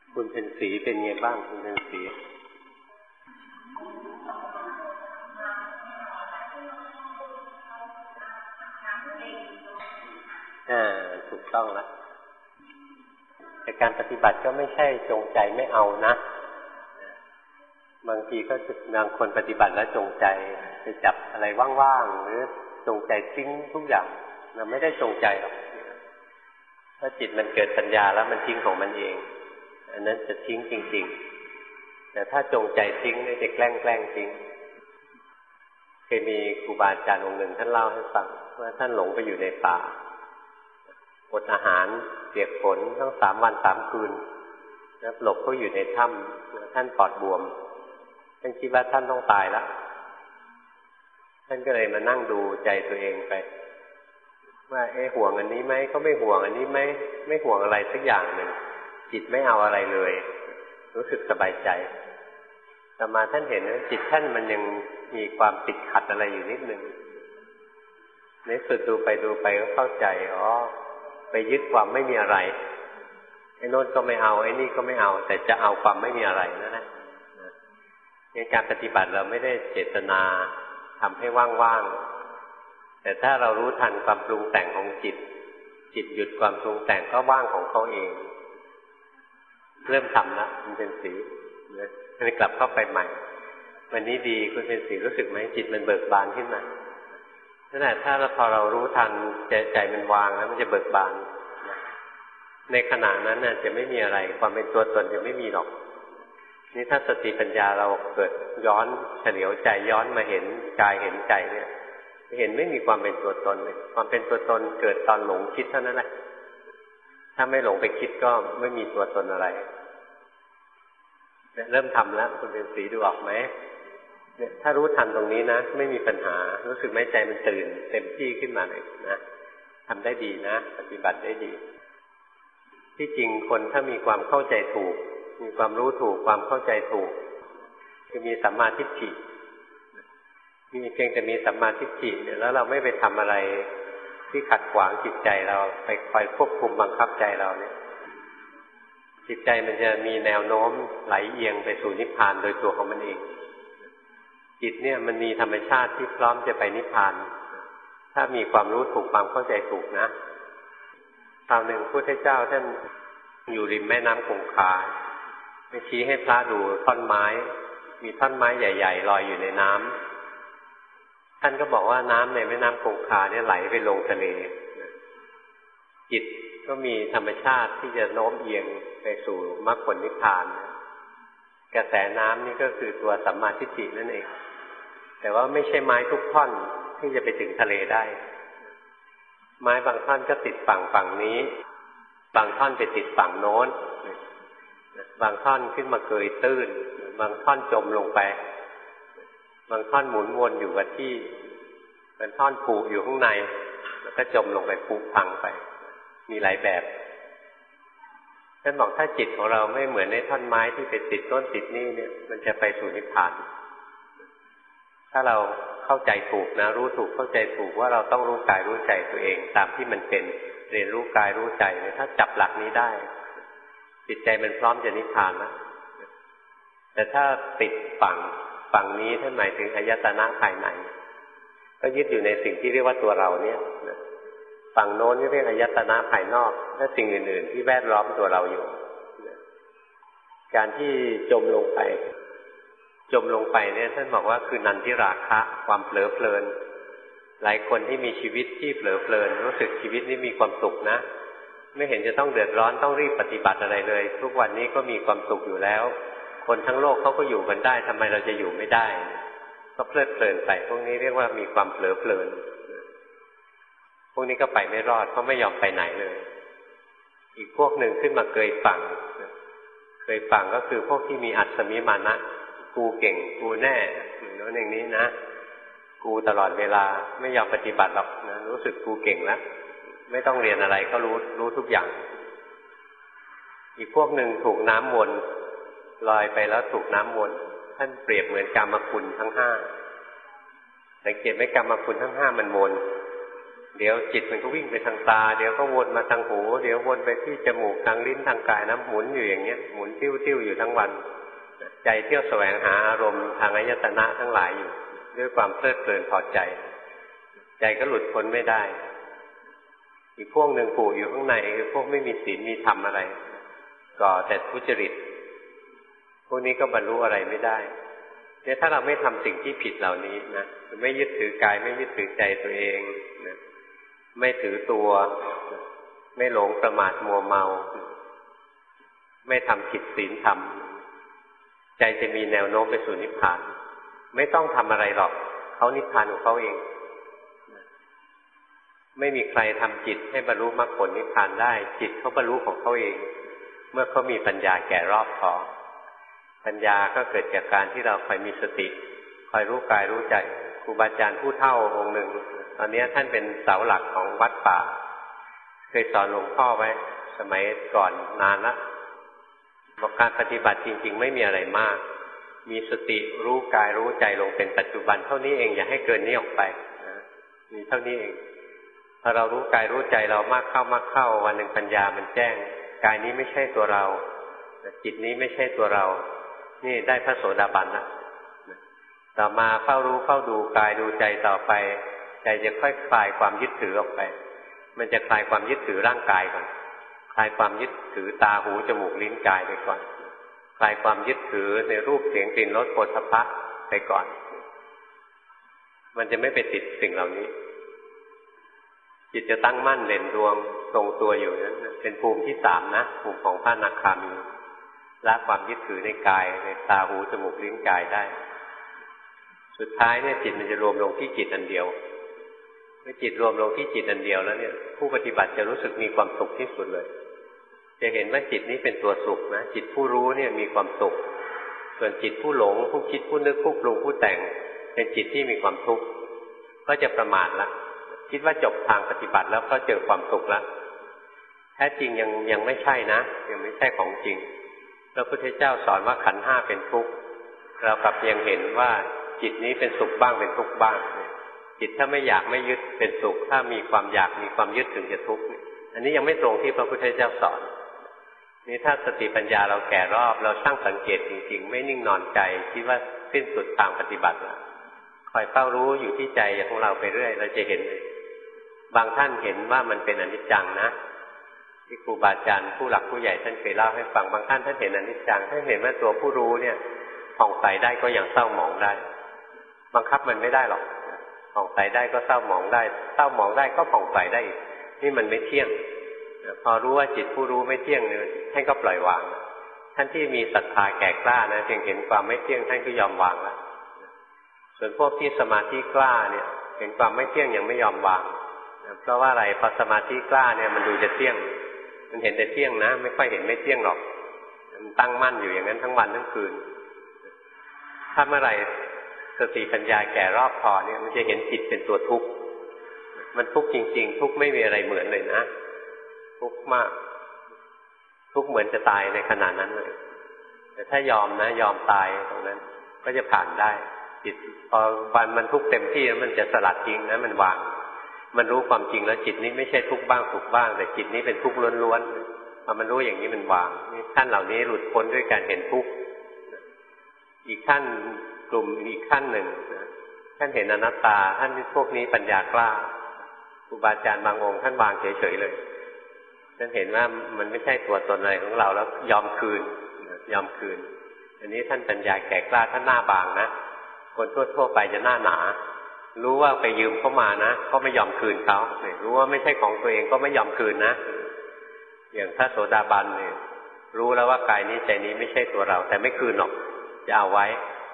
คุณเป็นสีเป็นไงบ้างคุณเป็นสีถูกต้องแล้วแต่การปฏิบัติก็ไม่ใช่จงใจไม่เอานะบางทีก็บางคนปฏิบัติแล้วจงใจจะจับอะไรว่างๆหรือจงใจทิ้งทุกอย่างเราไม่ได้จงใจหรอกถ้าจิตมันเกิดปัญญาแล้วมันทิ้งของมันเองอันนั้นจะทิ้งจริงๆแต่ถ้าจงใจทิ้งนี่จะแกล้งทิ้งเคยมีครูบาอาจารย์องค์หนึ่งท่านเล่าให้ฟังว่าท่านหลงไปอยู่ในป่าอดอาหารเปียกฝนทั้ง3 วัน 3 คืนแล้วหลบเขาอยู่ในถ้ำท่านปอดบวมท่านคิดว่าท่านต้องตายแล้วท่านก็เลยมานั่งดูใจตัวเองไปว่าห่วงอันนี้ไหมก็ไม่ห่วงอันนี้ไหมไม่ห่วงอะไรสักอย่างหนึ่งจิตไม่เอาอะไรเลยรู้สึกสบายใจแต่มาท่านเห็นว่าจิตท่านมันยังมีความติดขัดอะไรอยู่นิดนึงในสุดดูไปก็เข้าใจไปยึดความไม่มีอะไรไอ้โน้นก็ไม่เอาไอ้นี่ก็ไม่เอาแต่จะเอาความไม่มีอะไรนั่นแหละในการปฏิบัติเราไม่ได้เจตนาทำให้ว่างๆแต่ถ้าเรารู้ทันความปรุงแต่งของจิตหยุดความปรุงแต่งก็ว่างของเขาเองเริ่มทำแล้วคุณเป็นสีเลยกลับเข้าไปใหม่วันนี้ดีคุณเป็นสีรู้สึกไหมจิตมันเบิกบานขึ้นมานั่นแหละถ้าพอเรารู้ทันใจมันวางแล้วมันจะเบิกบานในขณะนั้นน่ะจะไม่มีอะไรความเป็นตัวตนจะไม่มีหรอกนี่ถ้าสติปัญญาเราเกิดย้อนเฉลียวใจย้อนมาเห็นกายเห็นใจเนี่ยเห็นไม่มีความเป็นตัวตนเลยความเป็นตัวตนเกิดตอนหลงคิดเท่านั้นแหละถ้าไม่หลงไปคิดก็ไม่มีตัวตนอะไรเริ่มทำแล้วคุณเป็นสีดูออกไหมเนี่ยถ้ารู้ทันตรงนี้นะไม่มีปัญหารู้สึกไหมใจมันตื่นเต็มที่ขึ้นมาเลยนะทำได้ดีนะปฏิบัติได้ดีที่จริงคนถ้ามีความเข้าใจถูกมีความรู้ถูกความเข้าใจถูกคือมีสัมมาทิฏฐิมีเพียงแต่มีสัมมาทิฏฐิเนี่ยแล้วเราไม่ไปทำอะไรที่ขัดขวางจิตใจเราไปคอยควบคุมบังคับใจเราเนี่ยจิตใจมันจะมีแนวโน้มไหลเอียงไปสู่นิพพานโดยตัวของมันเองจิตเนี่ยมันมีธรรมชาติที่พร้อมจะไปนิพพานถ้ามีความรู้ถูกความเข้าใจถูกนะคราวหนึ่งพระพุทธเจ้าท่านอยู่ริมแม่น้ำคงคาไปชี้ให้พระดูท่อนไม้มีท่อนไม้ใหญ่ๆลอยอยู่ในน้ำท่านก็บอกว่าน้ำในแม่น้ำคงคาเนี่ยไหลไปลงทะเลจิตก็มีธรรมชาติที่จะโน้มเอียงไปสู่มรรคผลนิพพานกระแสน้ำนี่ก็คือตัวสัมมาทิฏฐินั่นเองแต่ว่าไม่ใช่ไม้ทุกท่อนที่จะไปถึงทะเลได้ไม้บางท่อนก็ติดฝั่งนี้บางท่อนไปติดฝั่งโน้นบางท่อนขึ้นมาเกยตื้นบางท่อนจมลงไปบางท่อนหมุนวนอยู่กับที่บางท่อนผูกอยู่ข้างในแล้วก็จมลงไปผุพังไปมีหลายแบบท่านบอกถ้าจิตของเราไม่เหมือนในท่อนไม้ที่ไปติดต้นติดนี่เนี่ยมันจะไปสู่นิพพานถ้าเราเข้าใจถูกนะรู้ถูกเข้าใจถูกว่าเราต้องรู้กายรู้ใจตัวเองตามที่มันเป็นเรียนรู้กายรู้ใจเนี่ยถ้าจับหลักนี้ได้จิตใจมันพร้อมจะนิพพานนะแต่ถ้าติดฝั่งนี้ท่านหมายถึงอายตนะภายในก็ยึดอยู่ในสิ่งที่เรียกว่าตัวเราเนี่ยฝั่งโน้นนี่เรียกอายตนะภายนอกและสิ่งอื่นๆที่แวดล้อมตัวเราอยู่การที่จมลงไปเนี่ยท่านบอกว่าคือนันทิราคะความเผลอเพลินหลายคนที่มีชีวิตที่เผลอเพลินรู้สึกชีวิตนี้มีความสุขนะไม่เห็นจะต้องเดือดร้อนต้องรีบปฏิบัติอะไรเลยทุกวันนี้ก็มีความสุขอยู่แล้วคนทั้งโลกเขาก็อยู่กันได้ทำไมเราจะอยู่ไม่ได้ก็เพลิดเพลินไปพวกนี้เรียกว่ามีความเผลอเพลินพวกนี้ก็ไปไม่รอดเพราะไม่ยอมไปไหนเลยอีกพวกหนึ่งขึ้นมาเกยฝั่งก็คือพวกที่มีอัศมิมานะกูเก่งกูแน่อย่างนี้นะกูตลอดเวลาไม่ยอมปฏิบัติหรอกนะรู้สึกกูเก่งแล้วไม่ต้องเรียนอะไรก็รู้ทุกอย่างอีกพวกหนึ่งถูกน้ำวนลอยไปแล้วถูกน้ำวนท่านเปรียบเหมือนกามคุณทั้ง5สังเกตไหมกามคุณทั้ง5มันวนเดี๋ยวจิตมันก็วิ่งไปทางตาเดี๋ยวก็วนมาทางหูเดี๋ยววนไปที่จมูกทางลิ้นทางกายหมุนอยู่อย่างเงี้ยหมุนติ้วๆอยู่ทั้งวันใจเที่ยวแสวงหาอารมณ์ทางอายตนะทั้งหลายอยู่ด้วยความเพลิดเพลินพอใจใจก็หลุดพ้นไม่ได้อีกพวกหนึ่งผูกอยู่ข้างในคือพวกไม่มีศีลมีธรรมอะไรก่อแต่ทุจริตพวกนี้ก็บรรลุอะไรไม่ได้เนี่ยถ้าเราไม่ทำสิ่งที่ผิดเหล่านี้นะไม่ยึดถือกายไม่ยึดถือใจตัวเองนะไม่ถือตัวไม่หลงประมาทมัวเมาไม่ทำผิดศีลธรรมใจจะมีแนวโน้มไปสู่นิพพานไม่ต้องทำอะไรหรอกเขานิพพานของเขาเองไม่มีใครทำจิตให้บรรลุมรรคผลนิพพานได้จิตเขาบรรลุของเขาเองเมื่อเขามีปัญญาแก่รอบพอปัญญาก็เกิดจากการที่เราคอยมีสติคอยรู้กายรู้ใจครูบาอาจารย์ผู้เฒ่าองค์หนึ่งตอนนี้ท่านเป็นเสาหลักของวัดป่าเคยสอนหลวงพ่อไว้สมัยก่อนนานละบอกการปฏิบัติจริงๆไม่มีอะไรมากมีสติรู้กายรู้ใจลงเป็นปัจจุบันเท่านี้เองอย่าให้เกินนี้ออกไปมีเท่านี้เองพอเรารู้กายรู้ใจเรามากเข้าวันหนึ่งปัญญามันแจ้งกายนี้ไม่ใช่ตัวเราจิตนี้ไม่ใช่ตัวเรานี่ได้พระโสดาบันนะต่อมาเฝ้ารู้เฝ้าดูกายดูใจต่อไปใจจะค่อยคลายความยึดถือออกไปมันจะคลายความยึดถือร่างกายก่อนคลายความยึดถือตาหูจมูกลิ้นกายไปก่อนคลายความยึดถือในรูปเสียงกลิ่นรสโผฏฐัพพะไปก่อนมันจะไม่ไปติดสิ่งเหล่านี้จิตจะตั้งมั่นเด่นดวงทรงตัวอยู่นั้นเป็นภูมิที่3นะภูมิของพระอนาคามีละความยึดถือในกายในตาหูจมูกลิ้นกายได้สุดท้ายเนี่ยจิตมันจะรวมลงที่จิตอันเดียวเมื่อจิตรวมลงที่จิตอันเดียวแล้วเนี่ยผู้ปฏิบัติจะรู้สึกมีความสุขที่สุดเลยจะเห็นว่าจิตนี้เป็นตัวสุขนะจิตผู้รู้เนี่ยมีความสุขส่วนจิตผู้หลงผู้คิดผู้นึกผู้ปรุงผู้แต่งเป็นจิตที่มีความทุกข์ก็จะประมาทละคิดว่าจบทางปฏิบัติแล้วก็เจอความสุขแล้วแท้จริงยังไม่ใช่นะยังไม่ใช่ของจริงพระพุทธเจ้าสอนว่าขันธ์5เป็นทุกข์เรากลับยังเห็นว่าจิตนี้เป็นสุขบ้างเป็นทุกข์บ้างจิตถ้าไม่อยากไม่ยึดเป็นสุขถ้ามีความอยากมีความยึดถึงจะทุกข์อันนี้ยังไม่ตรงที่พระพุทธเจ้าสอนนี่ถ้าสติปัญญาเราแก่รอบเราช่างสังเกตจริงๆไม่นิ่งนอนใจคิดว่าสิ้นสุดทางปฏิบัติแล้วคอยเฝ้ารู้อยู่ที่ใจของเราไปเรื่อยเราจะเห็นเลยบางท่านเห็นว่ามันเป็นอนิจจังนะที่ครูบาอาจารย์ผู้หลักผู้ใหญ่ท่านเคยเล่าให้ฟังบางท่านเห็นอนิจจังท่านเห็นว่าตัวผู้รู้เนี่ยผ่องใสได้ก็ยังเศร้าหมองได้บังคับมันไม่ได้หรอกผ่องใสได้ก็เศร้าหมองได้เศร้าหมองได้ก็ผ่องใสได้อีกนี่มันไม่เที่ยงพอรู้ว่าจิตผู้รู้ไม่เที่ยงเนี่ยท่านก็ปล่อยวางท่านที่มีศรัทธาแก่กล้านะเพียงเห็นความไม่เที่ยงท่านก็ยอมวางแล้วส่วนพวกที่สมาธิกล้าเนี่ยเห็นความไม่เที่ยงยังไม่ยอมวางเพราะว่าอะไรพอสมาธิกล้าเนี่ยมันดูจะเที่ยงมันเห็นแต่เที่ยงนะไม่ค่อยเห็นไม่เที่ยงหรอกมันตั้งมั่นอยู่อย่างนั้นทั้งวันทั้งคืนถ้าเมื่อไหร่สติปัญญาแก่รอบพอเนี่ยมันจะเห็นจิตเป็นตัวทุกข์มันทุกข์จริงๆทุกข์ไม่มีอะไรเหมือนเลยนะทุกข์มากทุกข์เหมือนจะตายในขณะนั้นเลยแต่ถ้ายอมนะยอมตายตรงนั้นก็จะผ่านได้จิตพอวันมันทุกข์เต็มที่แล้วมันจะสลัดทิ้งนะมันวางมันรู้ความจริงแล้วจิตนี้ไม่ใช่ทุกข์บ้างสุขบ้างแต่จิตนี้เป็นทุกข์ล้วนๆพอมันรู้อย่างนี้มันวางนี่ท่านเหล่านี้หลุดพ้นด้วยการเห็นทุกข์อีกท่านกลุ่มอีกขั้นหนึ่งท่านเห็นอนัตตาท่านพวกนี้ปัญญากล้าครูบาอาจารย์บางองค์ท่านวางเฉยๆเลยท่านเห็นว่ามันไม่ใช่ตัวตนอะไรของเราแล้วยอมคืนอันนี้ท่านปัญญาแก่กล้าท่านหน้าบางนะคนทั่วๆไปจะหน้าหนารู้ว่าไปยืมเข้ามานะก็ไม่ยอมคืนเขารู้ว่าไม่ใช่ของตัวเองก็ไม่ยอมคืนนะอย่างพระโสดาบันเนี่ยรู้แล้วว่ากายนี้ใจนี้ไม่ใช่ตัวเราแต่ไม่คืนหรอกจะเอาไว้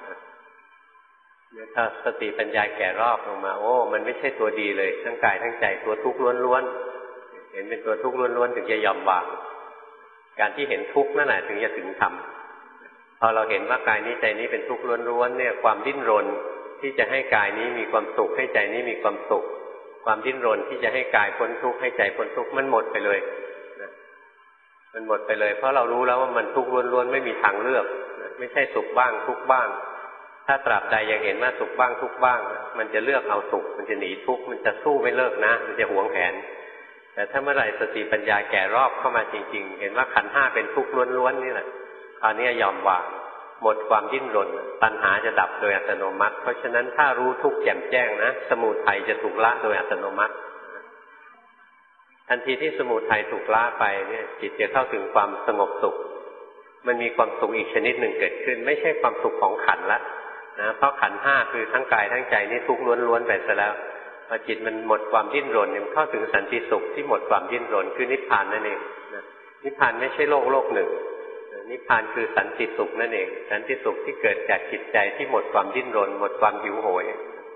ถ้าสติปัญญาแก่รอบลงมาโอ้มันไม่ใช่ตัวดีเลยทั้งกายทั้งใจตัวทุกข์ล้วนๆเห็นเป็นตัวทุกข์ล้วนๆถึงจะยอมวางการที่เห็นทุกข์นั่นแหละถึงจะถึงธรรมพอเราเห็นว่ากายนี้ใจนี้เป็นทุกข์ล้วนๆเนี่ยความดิ้นรนที่จะให้กายนี้มีความสุขให้ใจนี้มีความสุขความดิ้นรนที่จะให้กายพ้นทุกข์ให้ใจพ้นทุกข์มันหมดไปเลยมันหมดไปเลยเพราะเรารู้แล้วว่ามันทุกข์ล้วนๆไม่มีทางเลือกไม่ใช่สุขบ้างทุกข์บ้างถ้าตราบใดยังเห็นว่าสุขบ้างทุกข์บ้างมันจะเลือกเอาสุขมันจะหนีทุกข์มันจะสู้ไม่เลิกนะมันจะหวงแหนแต่ถ้าเมื่อไหร่สติปัญญาแก่รอบเข้ามาจริงๆเห็นว่าขันธ์ห้าเป็นทุกข์ล้วนๆนี่แหละคราวนี้ยอมวางหมดความดิ้นรนตัณหาจะดับโดยอัตโนมัติเพราะฉะนั้นถ้ารู้ทุกข์แจ่มแจ้งนะสมุทัยจะถูกละโดยอัตโนมัติทันทีที่สมุทัยถูกละไปเนี่ยจิตจะเข้าถึงความสงบสุขมันมีความสุขอีกชนิดหนึ่งเกิดขึ้นไม่ใช่ความสุขของขันธ์ละนะเพราะขันธ์ห้าคือทั้งกายทั้งใจนี่ทุกข์ล้วนๆไปซะแล้วพอจิตมันหมดความดิ้นรนเนี่ยเข้าถึงสันติสุขที่หมดความดิ้นรนคือนิพพานนั่นเองนิพพานไม่ใช่โลกหนึ่งนิพพานคือสันติสุขนั่นเองสันติสุขที่เกิดจากจิตใจที่หมดความดิ้นรนหมดความหิวโหย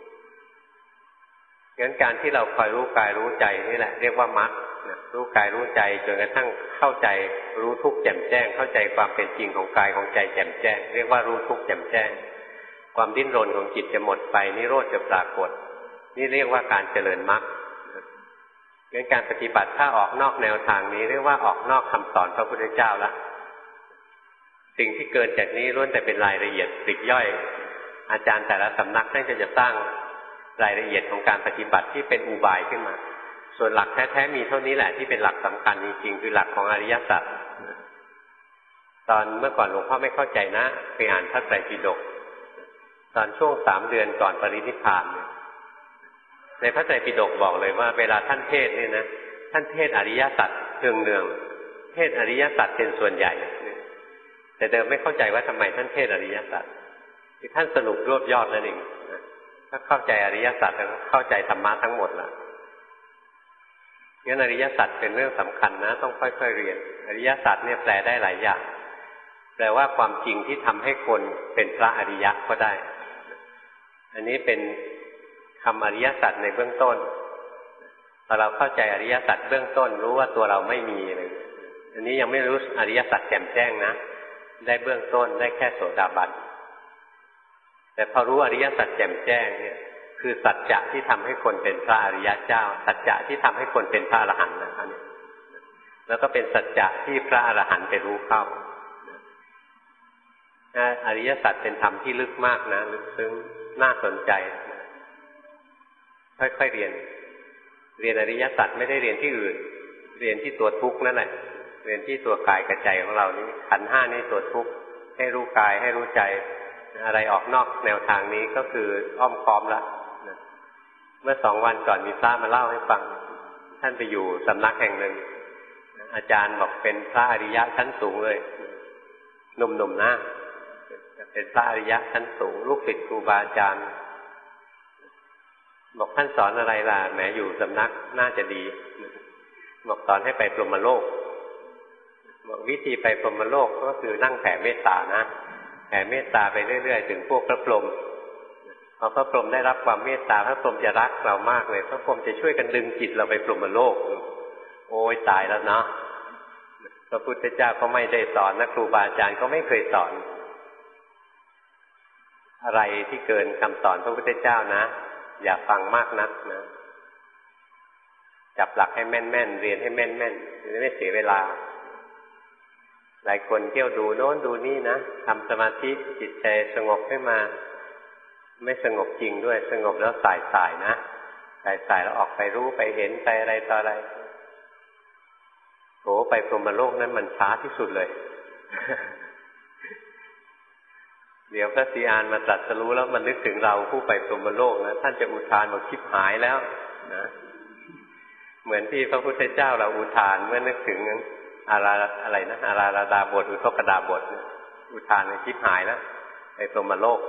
งั้นการที่เราคอยรู้กายรู้ใจนี่แหละเรียกว่ามรรครู้กายรู้ใจจนกระทั่งเข้าใจรู้ทุกข์แจ่มแจ้งเข้าใจความเป็นจริงของกายของใจแจ่มแจ้งเรียกว่ารู้ทุกข์แจ่มแจ้งความดิ้นรนของจิตจะหมดไปนิโรธจะปรากฏนี่เรียกว่าการเจริญมรรคงั้นการปฏิบัติถ้าออกนอกแนวทางนี้เรียกว่าออกนอกคำสอนพระพุทธเจ้าละสิ่งที่เกินจากนี้ล้วนแต่เป็นรายละเอียดปลีกย่อยอาจารย์แต่ละสำนักท่านก็จะสร้างรายละเอียดของการปฏิบัติที่เป็นอุบายขึ้นมาส่วนหลักแท้ๆมีเท่านี้แหละที่เป็นหลักสำคัญจริงๆคือหลักของอริยสัจตอนเมื่อก่อนหลวงพ่อไม่เข้าใจนะไปอ่านพระไตรปิฎกตอนช่วง3 เดือนก่อนปรินิพพานในพระไตรปิฎกบอกเลยว่าเวลาท่านเทศเนี่ยนะท่านเทศอริยสัจเนืองๆเทศอริยสัจเป็นส่วนใหญ่แต่เดิมไม่เข้าใจว่าทำไมท่านเทศอริยสัจที่ท่านสรุปรวบยอดนั่นเองถ้าเข้าใจอริยสัจแล้วเข้าใจธรรมะทั้งหมดละงั้นอริยสัจเป็นเรื่องสำคัญนะต้องค่อยๆเรียนอริยสัจเนี่ยแปลได้หลายอย่างแปลว่าความจริงที่ทำให้คนเป็นพระอริยะก็ได้อันนี้เป็นคำอริยสัจในเบื้องต้นพอเราเข้าใจอริยสัจเบื้องต้นรู้ว่าตัวเราไม่มีเลยอันนี้ยังไม่รู้อริยสัจแจ่มแจ้งนะได้เบื้องต้นได้แค่โสดาบันแต่พอรู้อริยสัจแจ่มแจ้งเนี่ยคือสัจจะที่ทำให้คนเป็นพระอริยะเจ้าสัจจะที่ทำให้คนเป็นพระอรหันต์นะครับแล้วก็เป็นสัจจะที่พระอรหันต์ไปรู้เข้าอริยสัจเป็นธรรมที่ลึกมากนะลึกซึ้งน่าสนใจค่อยๆเรียนอริยสัจไม่ได้เรียนที่อื่นเรียนที่ตัวทุกข์นั่นแหละเรียนที่ตัวกายกับใจของเรานี้ขันธ์ห้านี้ตัวทุกข์ให้รู้กายให้รู้ใจอะไรออกนอกแนวทางนี้ก็คืออ้อมค้อมละเมื่อ2 วันก่อนมีพระมาเล่าให้ฟังท่านไปอยู่สำนักแห่งหนึ่งอาจารย์บอกเป็นพระอริยะชั้นสูงเลยหนุ่มๆนะเป็นพระอริยะชั้นสูงลูกศิษย์ครูบาอาจารย์บอกท่านสอนอะไรล่ะแหมอยู่สำนักน่าจะดีบอกสอนให้ไปพรหมโลกบอกวิธีไปพรหมโลกก็คือนั่งแผ่เมตตานะแผ่เมตตาไปเรื่อยๆถึงพวกพระพรหมพอพระพรหมได้รับความเมตตาพระพรหมจะรักเรามากเลยพระพรหมจะช่วยกันดึงจิตเราไปพรหมโลกโอ้ยตายแล้วเนาะพระพุทธเจ้าก็ไม่ได้สอนนะครูบาอาจารย์ก็ไม่เคยสอนอะไรที่เกินคำสอนพระพุทธเจ้านะอย่าฟังมากนักนะจับหลักให้แม่นๆเรียนให้แม่นๆจะไม่เสียเวลาหลายคนเที่ยวดูโน้นดูนี่นะทำสมาธิจิตใจสงบขึ้นมาไม่สงบจริงด้วยสงบแล้วสายๆนะสายๆแล้วออกไปรู้ไปเห็นไปอะไรต่ออะไรโหไปพรหมโลกนั้นมันช้าที่สุดเลย เดี๋ยวพระศรีอานมาตรัสรู้แล้วมันนึกถึงเราผู้ไปพรหมโลกนะท่านจะอุทานบอกชิบหายแล้วนะเหมือนที่พระพุทธเจ้าเราอุทานเมื่อนึกถึงอะไรนะอาราดาบทอุทกดาบทอุทานชิบหายแล้วไปพรหมโลก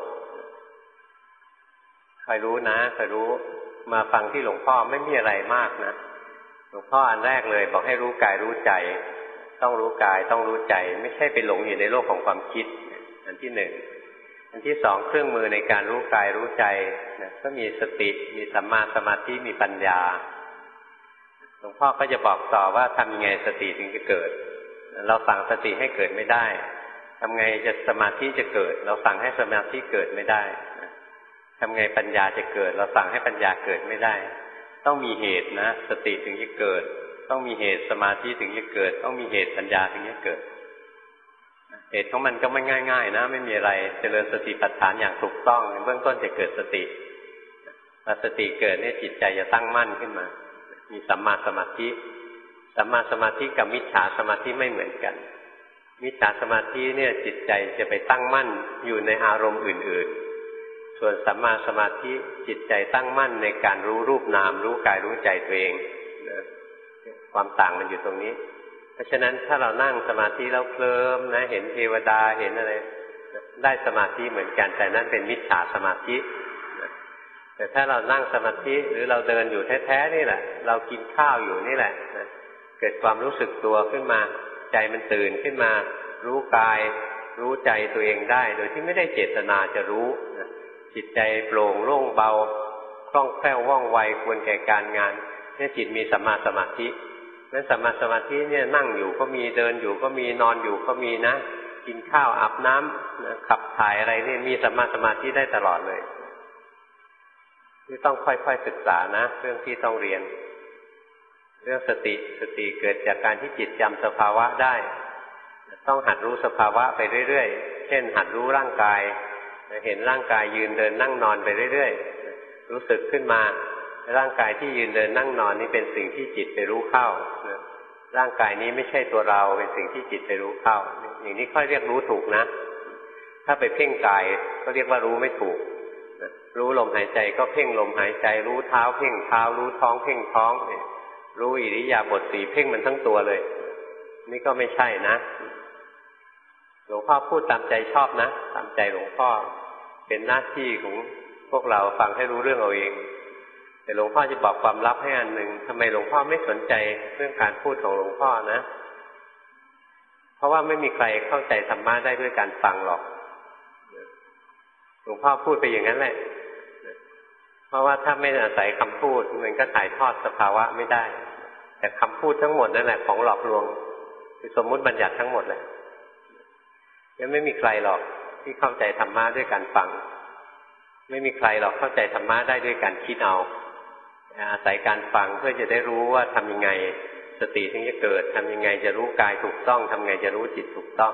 ใครรู้นะใครรู้มาฟังที่หลวงพ่อไม่มีอะไรมากนะหลวงพ่ออันแรกเลยบอกให้รู้กายรู้ใจต้องรู้กายต้องรู้ใจไม่ใช่ไปหลงอยู่ในโลกของความคิดอันที่1อันที่2เครื่องมือในการรู้กายรู้ใจนะก็มีสติมีสัมมาสมาธิมีปัญญาหลวงพ่อก็จะบอกต่อว่าทำยังไงสติถึงจะเกิดเราสั่งสติให้เกิดไม่ได้ทำไงจะสมาธิจะเกิดเราสั่งให้สมาธิเกิดไม่ได้ทำไงปัญญาจะเกิดเราสั่งให้ปัญญาเกิดไม่ได้ต้องมีเหตุนะสติถึงจะเกิดต้องมีเหตุสมาธิถึงจะเกิดต้องมีเหตุปัญญาถึงจะเกิดเหตุของมันก็ไม่ง่ายๆนะไม่มีอะไรเจริญสติปัฏฐานอย่างถูกต้องเบื้องต้นจะเกิดสติพอสติเกิดเนี่ยจิตใจจะตั้งมั่นขึ้นมามีสัมมาสมาธิสัมมาสมาธิกับมิจฉาสมาธิไม่เหมือนกันมิจฉาสมาธิเนี่ยจิตใจจะไปตั้งมั่นอยู่ในอารมณ์อื่นๆส่วนสัมมาสมาธิจิตใจตั้งมั่นในการรู้รูปนามรู้กายรู้ใจตัวเองนะความต่างมันอยู่ตรงนี้เพราะฉะนั้นถ้าเรานั่งสมาธิแล้วเคลิ้มนะเห็นเทวดาเห็นอะไรได้สมาธิเหมือนกันแต่นั่นเป็นมิจฉาสมาธิแต่ถ้าเรานั่งสมาธิหรือเราเดินอยู่แท้ๆนี่แหละเรากินข้าวอยู่นี่แหละนะเกิดความรู้สึกตัวขึ้นมาใจมันตื่นขึ้นมารู้กายรู้ใจตัวเองได้โดยที่ไม่ได้เจตนาจะรู้นะจิตใจโปร่งโล่งเบาคล่องแคล่วว่องไวควรแก่การงานเนี่ยจิตมีสัมมาสมาธินั้นสัมมาสมาธิเนี่ยนั่งอยู่ก็มีเดินอยู่ก็มีนอนอยู่ก็มีนะกินข้าวอาบน้ำนะขับถ่ายอะไรนี่มีสัมมาสมาธิได้ตลอดเลยนี่ต้องค่อยๆศึกษานะเรื่องที่ต้องเรียนเรื่องสติเกิดจากการที่จิตจำสภาวะได้ต้องหัดรู้สภาวะไปเรื่อยๆเช่นหัดรู้ร่างกายเห็นร่างกายยืนเดินนั่งนอนไปเรื่อยๆรู้สึกขึ้นมาร่างกายที่ยืนเดินนั่งนอนนี่เป็นสิ่งที่จิตไปรู้เข้าร่างกายนี้ไม่ใช่ตัวเราเป็นสิ่งที่จิตไปรู้เข้าอย่างนี้ค่อยเรียกรู้ถูกนะถ้าไปเพ่งกายก็เรียกว่ารู้ไม่ถูกรู้ลมหายใจก็เพ่งลมหายใจรู้เท้าเพ่งเท้ารู้ท้องเพ่งท้องรู้อิริยาบถสี่เพ่งมันทั้งตัวเลยนี่ก็ไม่ใช่นะหลวงพ่อพูดตามใจชอบนะตามใจหลวงพ่อเป็นหน้าที่ของพวกเราฟังให้รู้เรื่องเอาเองแต่หลวงพ่อจะบอกความลับให้อันหนึ่งทำไมหลวงพ่อไม่สนใจเรื่องการพูดของหลวงพ่อนะเพราะว่าไม่มีใครเข้าใจธรรมะได้ด้วยการฟังหรอกหลวงพ่อพูดไปอย่างนั้นแหละเพราะว่าถ้าไม่อาศัยคำพูดมันก็ถ่ายทอดสภาวะไม่ได้แต่คำพูดทั้งหมดนั่นแหละของหลอกลวงคือสมมุติบัญญัติทั้งหมดเลยยังไม่มีใครหรอกที่เข้าใจธรรมะด้วยการฟังไม่มีใครหรอกเข้าใจธรรมะได้ด้วยการคิดเอาอาศัยการฟังเพื่อจะได้รู้ว่าทำยังไงสติถึงจะเกิดทำยังไงจะรู้กายถูกต้องทำยังไงจะรู้จิตถูกต้อง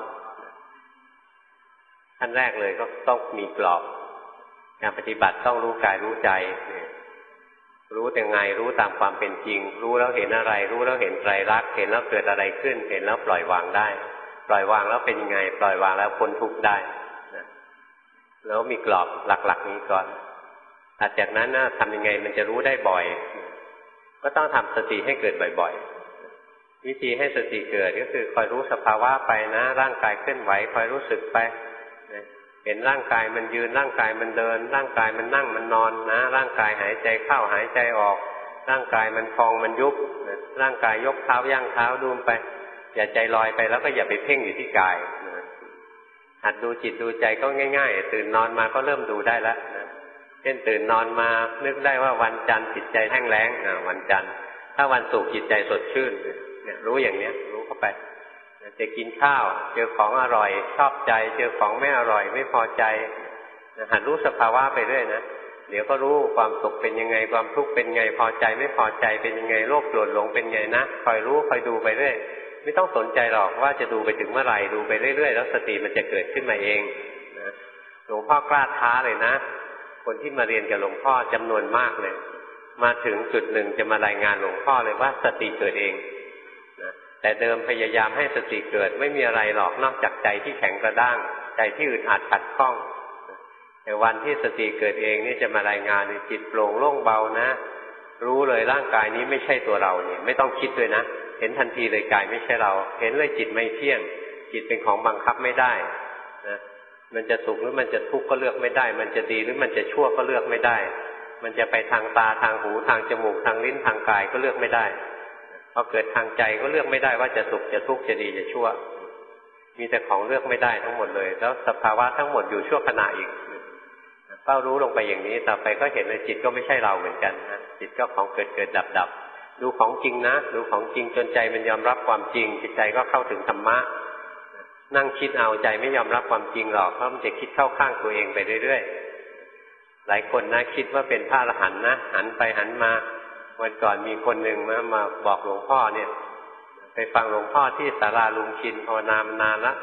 ขั้นแรกเลยก็ต้องมีกรอบการปฏิบัติต้องรู้กายรู้ใจรู้ยังไงรู้ตามความเป็นจริงรู้แล้วเห็นอะไรรู้แล้วเห็นไตรลักษณ์เห็นแล้วเกิดอะไรขึ้นเห็นแล้วปล่อยวางได้ปล่อยวางแล้วเป็นยังไงปล่อยวางแล้วพ้นทุกข์ได้แล้วมีกรอบหลักๆนี้ก่อนหลังจากนั้นทำยังไงมันจะรู้ได้บ่อยก็ต้องทำสติให้เกิดบ่อยๆวิธีให้สติเกิดก็คือคอยรู้สภาวะไปนะร่างกายเคลื่อนไหวคอยรู้สึกไปเห็นร่างกายมันยืนร่างกายมันเดินร่างกายมันนั่งมันนอนนะร่างกายหายใจเข้าหายใจออกร่างกายมันพองมันยุบร่างกายยกเท้าย่างเท้าดูไปอย่าใจลอยไปแล้วก็อย่าไปเพ่งอยู่ที่กายหัดดูจิตดูใจก็ง่ายๆตื่นนอนมาก็เริ่มดูได้แล้วเช่นตื่นนอนมานึกได้ว่าวันจันทร์จิตใจแห้งแล้งวันจันทร์ถ้าวันศุกร์จิตใจสดชื่นเนี่ยรู้อย่างเนี้ยรู้เข้าไปจะกินข้าวเจอของอร่อยชอบใจเจอของไม่อร่อยไม่พอใจหัดรู้สภาวะไปเรื่อยนะเดี๋ยวก็รู้ความสุขเป็นยังไงความทุกข์เป็นไงพอใจไม่พอใจเป็นยังไงโลภโกรธหลงเป็นไงนะคอยรู้คอยดูไปเรื่อยไม่ต้องสนใจหรอกว่าจะดูไปถึงเมื่อไหร่ดูไปเรื่อยๆแล้วสติมันจะเกิดขึ้นมาเองนะหลวงพ่อกล้าท้าเลยนะคนที่มาเรียนกับหลวงพ่อจำนวนมากเลยมาถึงจุดหนึ่งจะมารายงานหลวงพ่อเลยว่าสติเกิดเองนะแต่เดิมพยายามให้สติเกิดไม่มีอะไรหรอกนอกจากใจที่แข็งกระด้างใจที่อึดอัดขัดข้องแต่วันที่สติเกิดเองนี่จะมารายงานจิตโปร่งโล่งเบานะรู้เลยร่างกายนี้ไม่ใช่ตัวเราเนี่ยไม่ต้องคิดด้วยนะเห็นทันทีเลยกายไม่ใช่เราเห็นเลยจิตไม่เที่ยงจิตเป็นของบังคับไม่ได้นะมันจะสุขหรือมันจะทุกข์ก็เลือกไม่ได้มันจะดีหรือมันจะชั่วก็เลือกไม่ได้มันจะไปทางตาทางหูทางจมูกทางลิ้นทางกายก็เลือกไม่ได้พอเกิดทางใจก็เลือกไม่ได้ว่าจะสุขจะทุกข์จะดีจะชั่วมีแต่ของเลือกไม่ได้ทั้งหมดเลยแล้วสภาวะทั้งหมดอยู่ชั่วขณะอีกเฝ้ารู้ลงไปอย่างนี้ต่อไปก็เห็นเลยจิตก็ไม่ใช่เราเหมือนกันนะจิตก็ของเกิดเกิดดับดับดูของจริงนะดูของจริงจนใจมันยอมรับความจริงจิตใจก็เข้าถึงธรรมะนั่งคิดเอาใจไม่ยอมรับความจริงหรอกเพราะมันจะคิดเข้าข้างตัวเองไปเรื่อยๆหลายคนนะคิดว่าเป็นพระอรหันต์นะหันไปหันมาวันก่อนมีคนหนึ่งมาบอกหลวงพ่อเนี่ยไปฟังหลวงพ่อที่ศาลาลุงชินภาวนามานานละ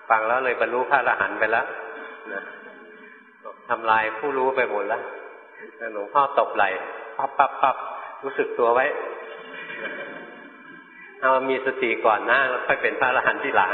ฟังแล้วเลยบรรลุพระอรหันต์ไปแล้วนะทำลายผู้รู้ไปหมดแล้วหลวงพ่อตบไหล่ปั๊บปั๊บปั๊บรู้สึกตัวไว้เอามีสติก่อนนะแล้วค่อยเป็นพระอรหันต์ที่หลัง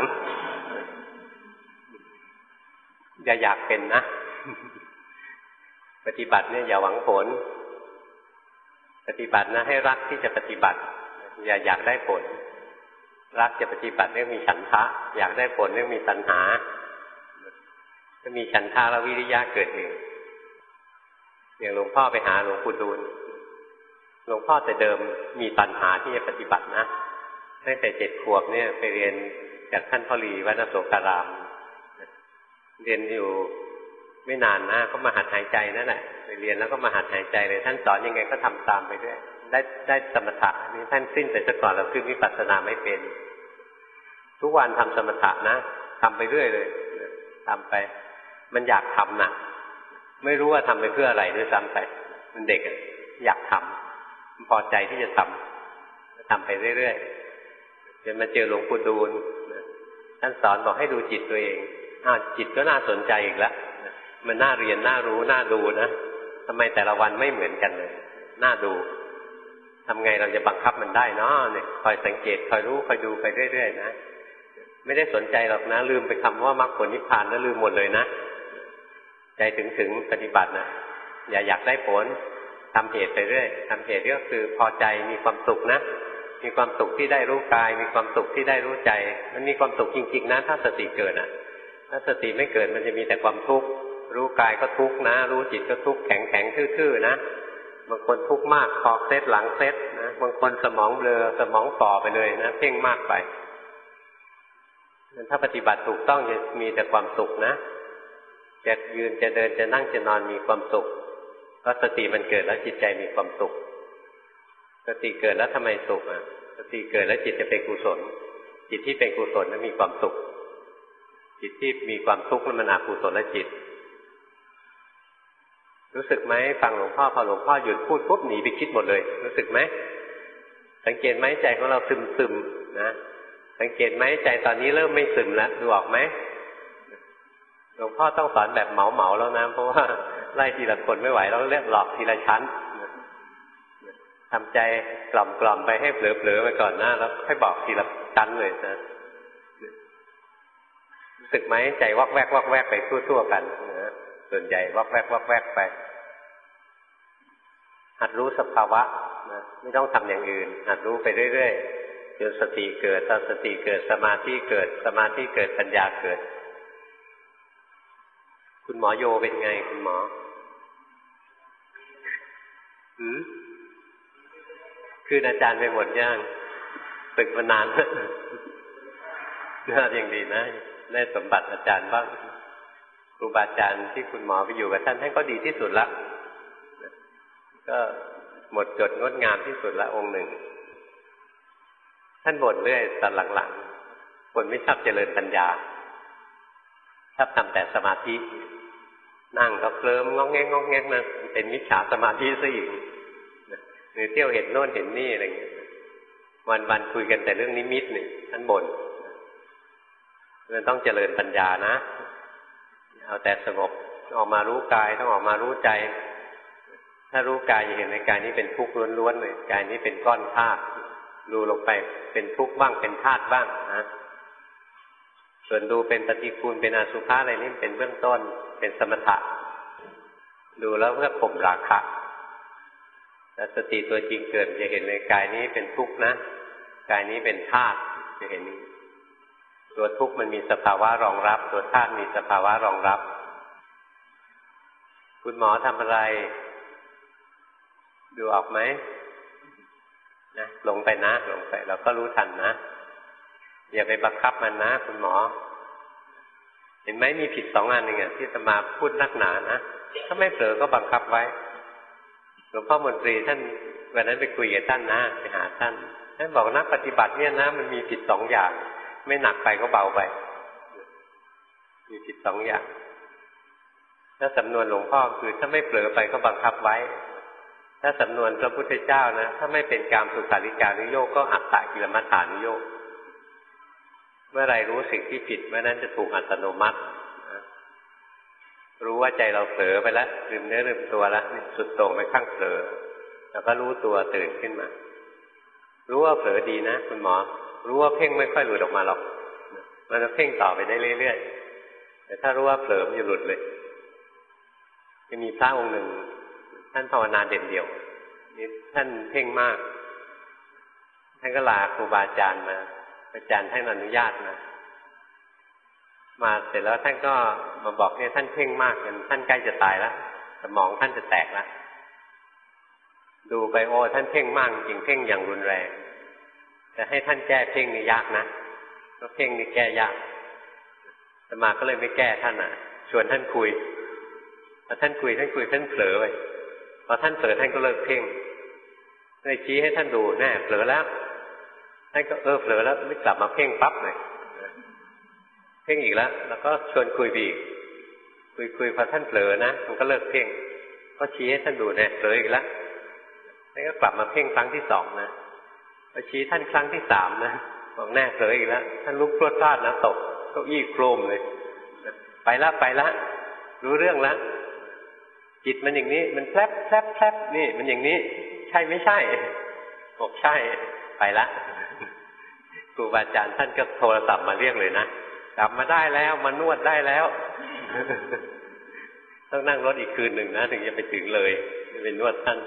อย่าอยากเป็นนะปฏิบัติเนี่ยอย่าหวังผลปฏิบัตินะให้รักที่จะปฏิบัติอย่าอยากได้ผลรักจะปฏิบัติเรียกมีฉันทะอยากได้ผลเรียกมีตัณหาถ้ามีฉันทะแล้ววิริยะเกิดเองอย่างหลวงพ่อไปหาหลวงปู่ดูลหลวงพ่อแต่เดิมมีตัณหาที่จะปฏิบัตินะตั้งแต่7 ขวบเนี่ยไปเรียนจากท่านพ่อหลีวัดอโศการามเรียนอยู่ไม่นานนะก็มาหัดหายใจนั่นแหละไปเรียนแล้วก็มาหัดหายใจเลยท่านสอนยังไงก็ทำตามไปด้วยได้สมถะนี่ท่านสิ้นไปซะก่อนเราขึ้นวิปัสสนาไม่เป็นทุกวันทำสมถะนะทำไปเรื่อยเลยทำไปมันอยากทำนะไม่รู้ว่าทำไปเพื่ออะไรด้วยซ้ำไปมันเด็กอยากทำมันพอใจที่จะทำไปเรื่อยๆจนมาเจอหลวงปู่ดูลท่านสอนบอกให้ดูจิตตัวเองจิตก็น่าสนใจอีกแล้วมันน่าเรียนน่ารู้น่าดูนะทำไมแต่ละวันไม่เหมือนกันเลยน่าดูทำไงเราจะบังคับมันได้เนาะเนี่ยคอยสังเกตคอยรู้คอยดูไปเรื่อยๆนะไม่ได้สนใจหรอกนะลืมไปคำว่ามรรคผลนิพพานแล้วลืมหมดเลยนะใจถึงปฏิบัตินะอย่าอยากได้ผลทำเหตุไปเรื่อยทำเหตุก็คือพอใจมีความสุขนะมีความสุขที่ได้รู้กายมีความสุขที่ได้รู้ใจมันมีความสุขจริงๆนะถ้าสติเกิดถ้าสติไม่เกิดมันจะมีแต่ความทุกข์รู้กายก็ทุกข์นะรู้จิตก็ทุกข์แข็งทื่อๆนะบางคนทุกข์มากคอเคล็ดหลังเคล็ดนะบางคนสมองเบลอสมองฝ่อไปเลยนะเพ่งมากไปถ้าปฏิบัติถูกต้องจะมีแต่ความสุขนะจะยืนจะเดินจะนั่งจะนอนมีความสุขเพราะสติมันเกิดแล้วจิตใจมีความสุขสติเกิดแล้วทำไมสุขสติเกิดแล้วจิตจะเป็นกุศลจิตที่เป็นกุศลนั้นมีความสุขจิตที่มีความทุกข์นั้นมันอกุศลจิตรู้สึกไหมฟังหลวงพ่อพอหลวงพ่อหยุดพูดปุ๊บหนีไปคิดหมดเลยรู้สึกไหมสังเกตไหมใจของเราซึมๆนะสังเกตไหมใจตอนนี้เริ่มไม่ซึมแล้วดูออกไหมหลวงพ่อต้องสอนแบบเหมาแล้วนะเพราะว่าไล่ทีละคนไม่ไหวเราเรียกหลอกทีละชั้นทำใจกล่อมๆไปให้เผลอๆไปก่อนนะแล้วค่อยบอกทีละชั้นเลยนะรู้สึกไหมใจวอกแวกไปทั่วๆกันนะส่วนใหญ่วอกแวกไปหัดรู้สภาวะนะไม่ต้องทำอย่างอื่นหัดรู้ไปเรื่อยๆจนสติเกิดตอนสติเกิดสมาธิเกิดสมาธิเกิดปัญญาเกิดคุณหมอโยเป็นไงคุณหมอคืออาจารย์ไปหมดย่างฝึกมานานน่ายังดีนะได้สมบัติอาจารย์บ้างครูบาอาจารย์ที่คุณหมอไปอยู่กับท่านก็ดีที่สุดละก็หมดจดงดงามที่สุดละองค์หนึ่งท่านบ่นเรื่อยตอนหลังๆคนไม่ชอบเจริญปัญญาชอบทำแต่สมาธินั่งก็เคลิ้มงอกแงกนะเป็นมิจฉาสมาธิซะอีกหรือเที่ยวเห็นโน่นเห็นนี่อะไรอย่างเงี้ยวันคุยกันแต่เรื่องนิมิตนี่ท่านบ่นมันต้องเจริญปัญญานะเอาแต่สงบออกมารู้กายต้องออกมารู้ใจถ้ารู้กายจะเห็นในกายนี้เป็นทุกข์ล้วนๆเลยกายนี้เป็นก้อนธาตุดูลงไปเป็นทุกข์บ้างเป็นธาตุบ้างนะส่วนดูเป็นปฏิกูลเป็นอสุภะอะไรนี่เป็นเบื้องต้นเป็นสมถะดูแล้วเพื่อข่มราคะแต่สติตัวจริงเกิดจะเห็นในกายนี้เป็นทุกข์นะกายนี้เป็นธาตุจะเห็นนี้ตัวทุกข์มันมีสภาวะรองรับตัวธาตุมีสภาวะรองรับคุณหมอทำอะไรดูออกไหมนะหลงไปนะหลงไปเราก็รู้ทันนะอย่าไปบังคับมันนะคุณหมอเห็นไหมมีผิด2 อันเองที่จะมาพูดนักหนานะถ้าไม่เผลอก็บังคับไว้หลวงพ่อมนตรีท่านวันนั้นไปคุยกับท่านนะไปหาท่านบอกนักปฏิบัติเนี่ยนะมันมีผิด2 อย่างไม่หนักไปก็เบาไปมีผิด2 อย่างถ้าสำนวนหลวงพ่อคือถ้าไม่เผลอไปก็บังคับไว้ถ้าสำนวนพระพุทธเจ้านะถ้าไม่เป็นกามสุขาริการุโยคก็อัตตกิลมัฏฐานุโยคเมื่อไรรู้สิ่งที่ผิดเมื่อนั้นจะถูกอัตโนมัติรู้ว่าใจเราเผลอไปแล้วลืมเนื้อลืมตัวแล้วสุดโต่งไปข้างเผลอแล้วก็รู้ตัวตื่นขึ้นมารู้ว่าเผลอดีนะคุณหมอรู้ว่าเพ่งไม่ค่อยหลุดออกมาหรอกมันจะเพ่งต่อไปได้เรื่อยๆแต่ถ้ารู้ว่าเผลอมันจะหลุดเลยจะมีพระองค์หนึ่งท่านภาวนาเด่นเดี่ยวนี่ท่านเพ่งมากท่านก็ลาครูบาอาจารย์มาอาจารย์ท่านอนุญาตมาเสร็จแล้วท่านก็มาบอกเนี่ยท่านเพ่งมากท่านใกล้จะตายแล้วสมองท่านจะแตกแล้วดูไปโอ้ท่านเพ่งมากจริงเพ่งอย่างรุนแรงแต่ให้ท่านแก้เพ่งนี่ยากนะเพราะเพ่งนี่แก้ยากอาตมาก็เลยไม่แก้ท่านชวนท่านคุยพอท่านคุยท่านเผลอไปพอท่านเผลอท่านก็เลิกเพ่งเลยชี้ให้ท่านดูแน่เผลอแล้วท่านก็เผลอแล้วไม่กลับมาเพ่งปั๊บเลยเพ่งอีกแล้วก็ชวนคุยอีกคุยพอท่านเผลอนะมันก็เลิกเพ่งก็ชี้ให้ท่านดูแน่เผลออีกแล้วท่านก็กลับมาเพ่งครั้งที่2นะพอชี้ท่านครั้งที่3นะบอกแน่เผลออีกแล้วท่านลุกพรวดพลาดนะตกเก้าอี้โครมเลยไปละรู้เรื่องแล้วจิตมันอย่างนี้มันแพลบนี่มันอย่างนี้ใช่ไม่ใช่บอกใช่ไปละครูบาอาจารย์ท่านก็โทรศัพท์มาเรียกเลยนะกลับมาได้แล้วมานวดได้แล้วต้องนั่งรถอีกคืนหนึ่งนะถึงจะไปถึงเลยไปนวดท่าน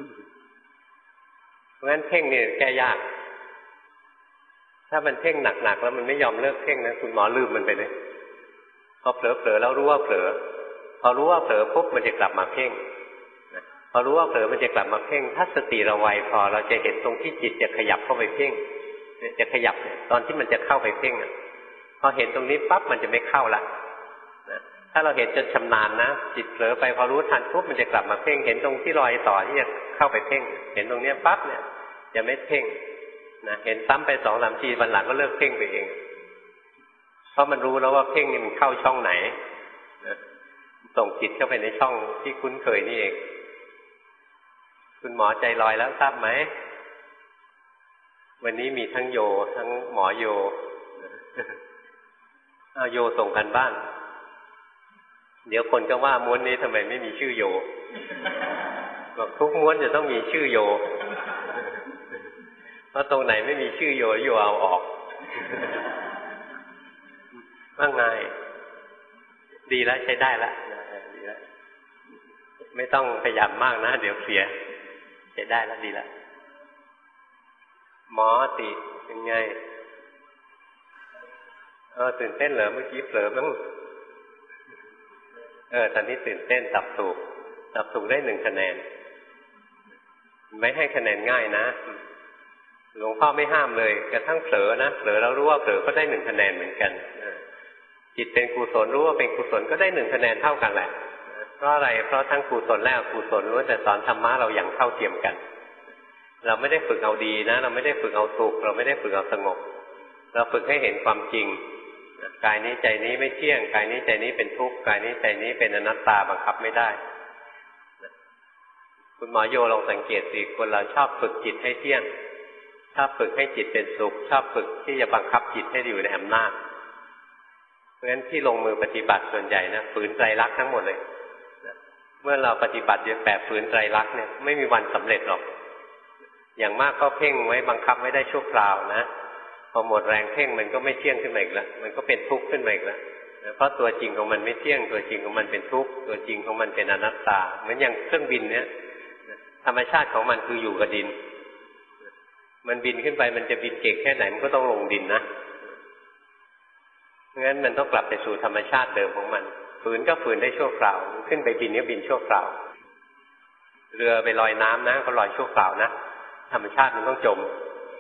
เพราะงั้นเพ่งเนี่ยแก้ยากถ้ามันเพ่งหนักๆแล้วมันไม่ยอมเลิกเพ่งนะคุณหมอลืมมันไปเลยพอเผลอแล้วรู้ว่าเผลอพอรู้ว่าเผลอปุ๊บมันจะกลับมาเพ่งพอรู้ว่าเผลอมันจะกลับมาเพ่งถ้าสติเราไวพอเราจะเห็นตรงที่จิตจะขยับเข้าไปเพ่งจะขยับตอนที่มันจะเข้าไปเพ่งพอเห็นตรงนี้ปั๊บมันจะไม่เข้าละถ้าเราเห็นจนชำนาญนะจิตเผลอไปพอรู้ทันปุ๊บมันจะกลับมาเพ่งเห็นตรงที่รอยต่อที่จะเข้าไปเพ่งเห็นตรงนี้ปั๊บเนี่ยจะไม่เพ่งนะเห็นซ้ำไป2-3 ทีวันหลังก็เลิกเพ่งไปเองเพราะมันรู้แล้วว่าเพ่งนี่มันเข้าช่องไหนนะส่งจิตเข้าไปในช่องที่คุ้นเคยนี่เองคุณหมอใจลอยแล้วทราบไหมวันนี้มีทั้งโยทั้งหมอโยโยส่งกันบ้านเดี๋ยวคนก็ว่าม้วนนี้ทำไมไม่มีชื่อโยบอกทุกม้วนจะต้องมีชื่อโยเพราะตรงไหนไม่มีชื่อโยโยเอาออกว่าไงดีแล้วใช้ได้แล้วดีแล้วไม่ต้องพยายามมากนะเดี๋ยวเสียใช้ได้แล้วดีแล้วหมอติเป็นไงตื่นเต้นเหรอเมื่อกี้เผลอมั้งตอนนี้ตื่นเต้นตอบถูกได้1 คะแนนไม่ให้คะแนนง่ายนะหลวงพ่อไม่ห้ามเลยกระทั่งเผลอนะเผลอแล้วรู้ว่าเผลอก็ได้1 คะแนนเหมือนกันจิตเป็นกุศลรู้ว่าเป็นกุศลก็ได้1 คะแนนเท่ากันแหละเพราะอะไรเพราะทั้งกุศลและอกุศลล้วนแต่สอนธรรมะเราอย่างเท่าเทียมกันเราไม่ได้ฝึกเอาดีนะเราไม่ได้ฝึกเอาสุขเราไม่ได้ฝึกเอาสงบเราฝึกให้เห็นความจริงกายนี้ใจนี้ไม่เที่ยงกายนี้ใจนี้เป็นทุกข์กายนี้ใจนี้เป็นอนัตตาบังคับไม่ได้คุณหมอโยลองสังเกตสิคนเราชอบฝึกจิตให้เที่ยงชอบฝึกให้จิตเป็นสุขชอบฝึกที่จะบังคับจิตให้อยู่ในอำนาจเพราะฉะนั้นที่ลงมือปฏิบัติส่วนใหญ่นะฝืนไตรลักษณ์ทั้งหมดเลยเมื่อเราปฏิบัติแบบฝืนไตรลักษณ์เนี่ยไม่มีวันสำเร็จหรอกอย่างมากก็เพ่งไว้บังคับไม่ได้ชั่วคราวนะพอหมดแรงเพ่งมันก็ไม่เที่ยงขึ้นมาอีกแล้วมันก็เป็นทุกข์ขึ้นมาอีกแล้วเพราะตัวจริงของมันไม่เที่ยงตัวจริงของมันเป็นทุกข์ตัวจริงของมันเป็นอนัตตาเหมือนอย่างเครื่องบินเนี่ยธรรมชาติของมันคืออยู่กับดินมันบินขึ้นไปมันจะบินเก่งแค่ไหนมันก็ต้องลงดินนะงั้นมันต้องกลับไปสู่ธรรมชาติเดิมของมันฝืนก็ฝืนได้ชั่วคราวขึ้นไปบินก็บินชั่วคราวเรือไปลอยน้ำนะก็ลอยชั่วคราวนะธรรมชาติมันต้องจม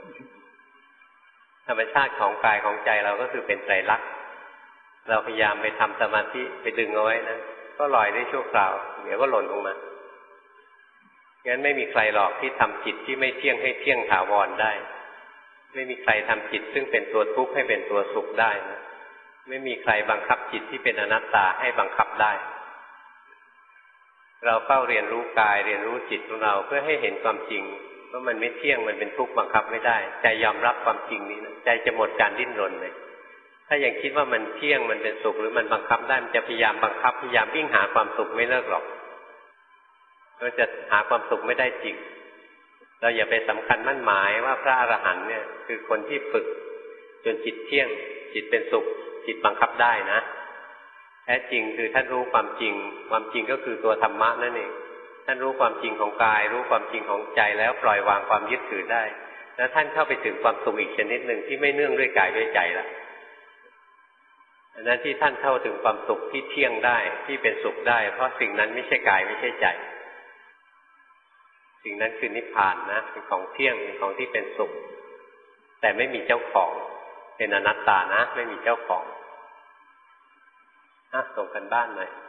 ธรรมชาติของกายของใจเราก็คือเป็นไตรลักษณ์เราพยายามไปทำสมาธิไปดึงเอาไว้นะก็ลอยได้ชั่วคราวเดี๋ยวก็หล่นลงมางั้นไม่มีใครหรอกที่ทำจิตที่ไม่เที่ยงให้เที่ยงถาวรได้ไม่มีใครทำจิตซึ่งเป็นตัวทุกข์ให้เป็นตัวสุขได้นะไม่มีใครบังคับจิตที่เป็นอนัตตาให้บังคับได้เราเฝ้าเรียนรู้กายเรียนรู้จิตของเราเพื่อให้เห็นความจริงว่ามันไม่เที่ยงมันเป็นทุกข์บังคับไม่ได้ใจยอมรับความจริงนี้นะใจจะหมดการดิ้นรนเลยถ้ายังคิดว่ามันเที่ยงมันเป็นสุขหรือมันบังคับได้มันจะพยายามบังคับพยายามวิ่งหาความสุขไม่เลิกหรอกเราจะหาความสุขไม่ได้จริงเราอย่าไปสำคัญมั่นหมายว่าพระอรหันต์เนี่ยคือคนที่ฝึกจนจิตเที่ยงจิตเป็นสุขจิตบังคับได้นะแท้จริงคือท่านรู้ความจริงความจริงก็คือตัวธรรมะนั่นเองท่านรู้ความจริงของกายรู้ความจริงของใจแล้วปล่อยวางความยึดถือได้แล้วท่านเข้าไปถึงความสุขอีกชนิดหนึ่งที่ไม่เนื่องด้วยกายด้วยใจละอันนั้นที่ท่านเข้าถึงความสุขที่เที่ยงได้ที่เป็นสุขได้เพราะสิ่งนั้นไม่ใช่กายไม่ใช่ใจสิ่งนั้นคือนิพพานนะเป็นของเที่ยงเป็นของที่เป็นสุขแต่ไม่มีเจ้าของเป็นอนัตตานะไม่มีเจ้าของส่งกันบ้านหน่อย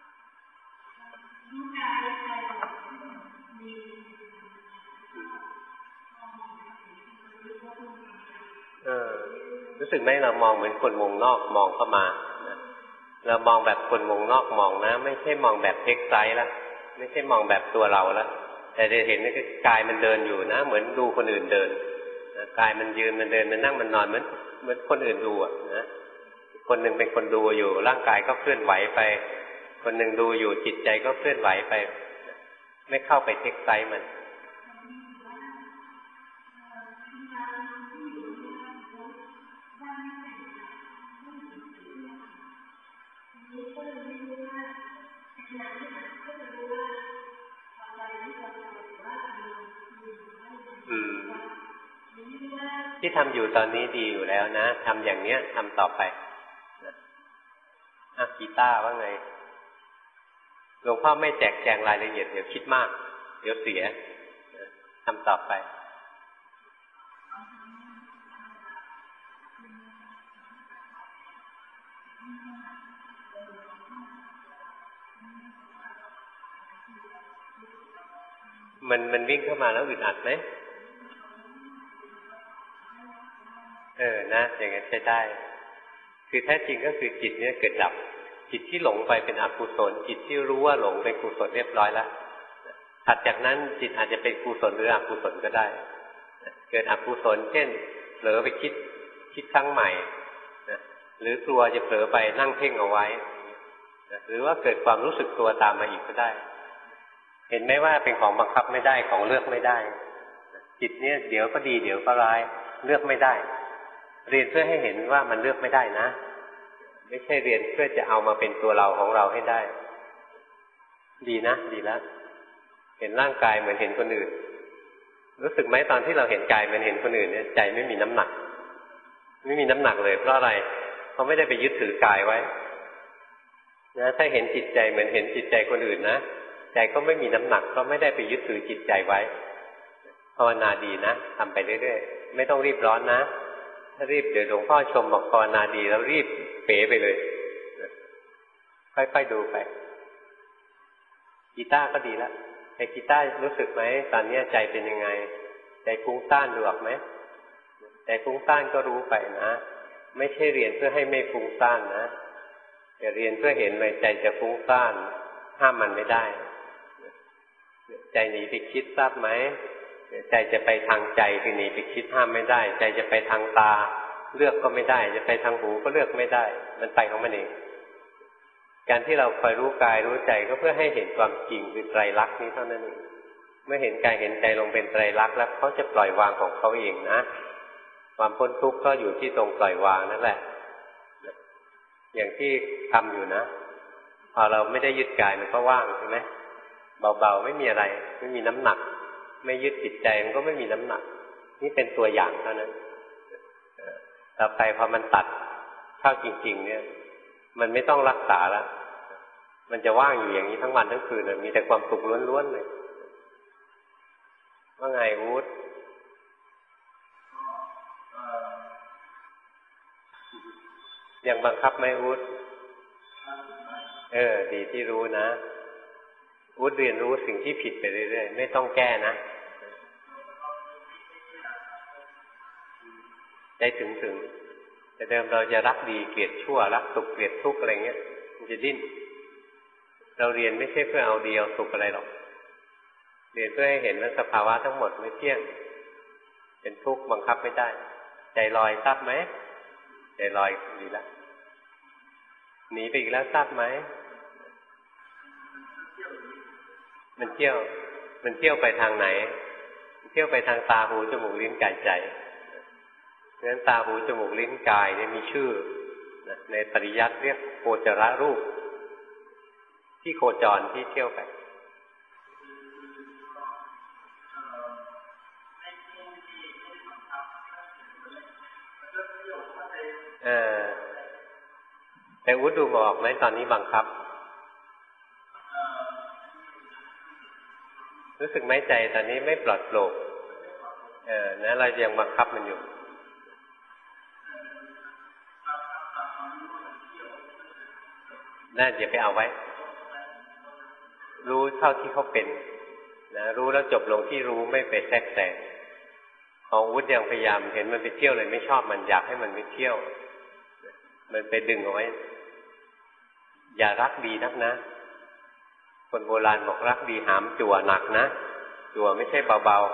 รู้สึกไหมเรามองเหมือนคนวงนอกมองเข้ามานะเรามองแบบคนวงนอกมองนะไม่ใช่มองแบบเอ็กไซส์ละไม่ใช่มองแบบตัวเราละแต่จะเห็นนี่คือกายมันเดินอยู่นะเหมือนดูคนอื่นเดินกายมันยืนมันเดินมันนั่งมันนอนเหมือนคนอื่นดูนะคนหนึ่งเป็นคนดูอยู่ร่างกายก็เคลื่อนไหวไปคนหนึ่งดูอยู่จิตใจก็เคลื่อนไหวไปไม่เข้าไปเทคไซส์มันที่ทำอยู่ตอนนี้ดีอยู่แล้วนะทำอย่างเนี้ยทำต่อไปกีตาร์ว่าไงหลวงพ่อไม่แจกแจงรายละเอียดเดี๋ยวคิดมากเดี๋ยวเสียทำต่อไปมันวิ่งเข้ามาแล้วอึดอัดไหมนะอย่างนั้นใช้ได้คือแท้จริงก็คือจิตเนี่ยเกิดดับจิตที่หลงไปเป็นอกุศลจิตที่รู้ว่าหลงเป็นกุศลเรียบร้อยแล้วถัดจากนั้นจิตอาจจะเป็นกุศลหรืออกุศลก็ได้เกิดอกุศลเช่นเผลอไปคิดครั้งใหม่หรือกลัวจะเผลอไปนั่งเพ่งเอาไว้หรือว่าเกิดความรู้สึกตัวตามมาอีกก็ได้เห็นไหมว่าเป็นของบังคับไม่ได้ของเลือกไม่ได้จิตเนี่ยเดี๋ยวก็ดีเดี๋ยวก็ร้ายเลือกไม่ได้เรียนเพื่อให้เห็นว่ามันเลือกไม่ได้นะไม่ใช่เรียนเพื่อจะเอามาเป็นตัวเราของเราให้ได้ดีนะดีแล้วเห็นร่างกายเหมือนเห็นคนอื่นรู้สึกไหมตอนที่เราเห็นกายเหมือนเห็นคนอื่นเนี่ยใจไม่มีน้ำหนักไม่มีน้ำหนักเลยเพราะอะไรเพราะไม่ได้ไปยึดถือกายไว้นะถ้าเห็นจิตใจเหมือนเห็นจิตใจคนอื่นนะใจก็ไม่มีน้ำหนักก็ไม่ได้ไปยึดถือจิตใจไว้ภาวนาดีนะทำไปเรื่อยๆไม่ต้องรีบร้อนนะถ้ารีบเดี๋ยวหลวงพ่อชมบอกภาวนาดีแล้วรีบเป๋ไปเลยค่อยๆดูไปกีตาร์ก็ดีแล้วแต่กีตาร์รู้สึกไหมตอนนี้ใจเป็นยังไงใจฟุ้งซ่านดูออกไหมใจฟุ้งซ่านก็รู้ไปนะไม่ใช่เรียนเพื่อให้ไม่ฟุ้งซ่านนะแต่เรียนเพื่อเห็นเลยใจจะฟุ้งซ่านห้ามมันไม่ได้ใจหนีไปคิดทราบไหมใจจะไปทางใจคือหนีไปคิดห้ามไม่ได้ใจจะไปทางตาเลือกก็ไม่ได้จะไปทางหูก็เลือกไม่ได้มันไปของมันเองการที่เราคอยรู้กายรู้ใจก็เพื่อให้เห็นความจริงคือไตรลักษณ์นี้เท่านั้นเองเมื่อเห็นกายเห็นใจลงเป็นไตรลักษณ์แล้วเขาจะปล่อยวางของเขาเองนะความพ้นทุกข์ก็อยู่ที่ตรงปล่อยวางนั่นแหละอย่างที่ทำอยู่นะพอเราไม่ได้ยึดกายมันก็ว่างใช่ไหมเบาๆไม่มีอะไรไม่มีน้ำหนักไม่ยึดจิตใจมันก็ไม่มีน้ำหนักนี่เป็นตัวอย่างเท่านั้นต่อไปพอมันตัดเข้าจริงๆเนี่ยมันไม่ต้องรักษาแล้วมันจะว่างอยู่อย่างนี้ทั้งวันทั้งคืนเลยมีแต่ความสุขล้วนๆเลยว่าไงวูดยังบังคับไหมวูดดีที่รู้นะวูดเรียนรู้สิ่งที่ผิดไปเรื่อยๆไม่ต้องแก้นะใจถึงแต่เดิมเราจะรักดีเกลียดชั่วรักสุขเกลียดทุกข์อะไรเงี้ยมันจะดิ้นเราเรียนไม่ใช่เพื่อเอาดีเอาสุขอะไรหรอกเรียนเพื่อให้เห็นว่าสภาวะทั้งหมดไม่เที่ยงเป็นทุกข์บังคับไม่ได้ใจลอยทราบไหมใจลอยดีแล้วหนีไปอีกแล้วทราบไหมมันเที่ยวไปทางไหนเที่ยวไปทางตาหูจมูกลิ้นกายใจเพราะฉะนั้นตาหูจมูกลิ้นกายเนี่ยมีชื่อในปริยัติเรียกโคจรรูปที่โคจรที่เที่ยวไปแต่วุฒิดูบอกไหมตอนนี้บังคับรู้สึกไหมใจตอนนี้ไม่ปลอดโปร่งนะเรายังบังคับมันอยู่น่าจะไปเอาไว้รู้เท่าที่เขาเป็นนะรู้แล้วจบลงที่รู้ไม่ไปแทรกแซงของวุฒิยังพยายามเห็นมันไปเที่ยวเลยไม่ชอบมันอยากให้มันไม่เที่ยวมันไปดึงเอาไว้อย่ารักดีนักนะคนโบราณบอกรักดีหามจั่วหนักนะจั่วไม่ใช่เบา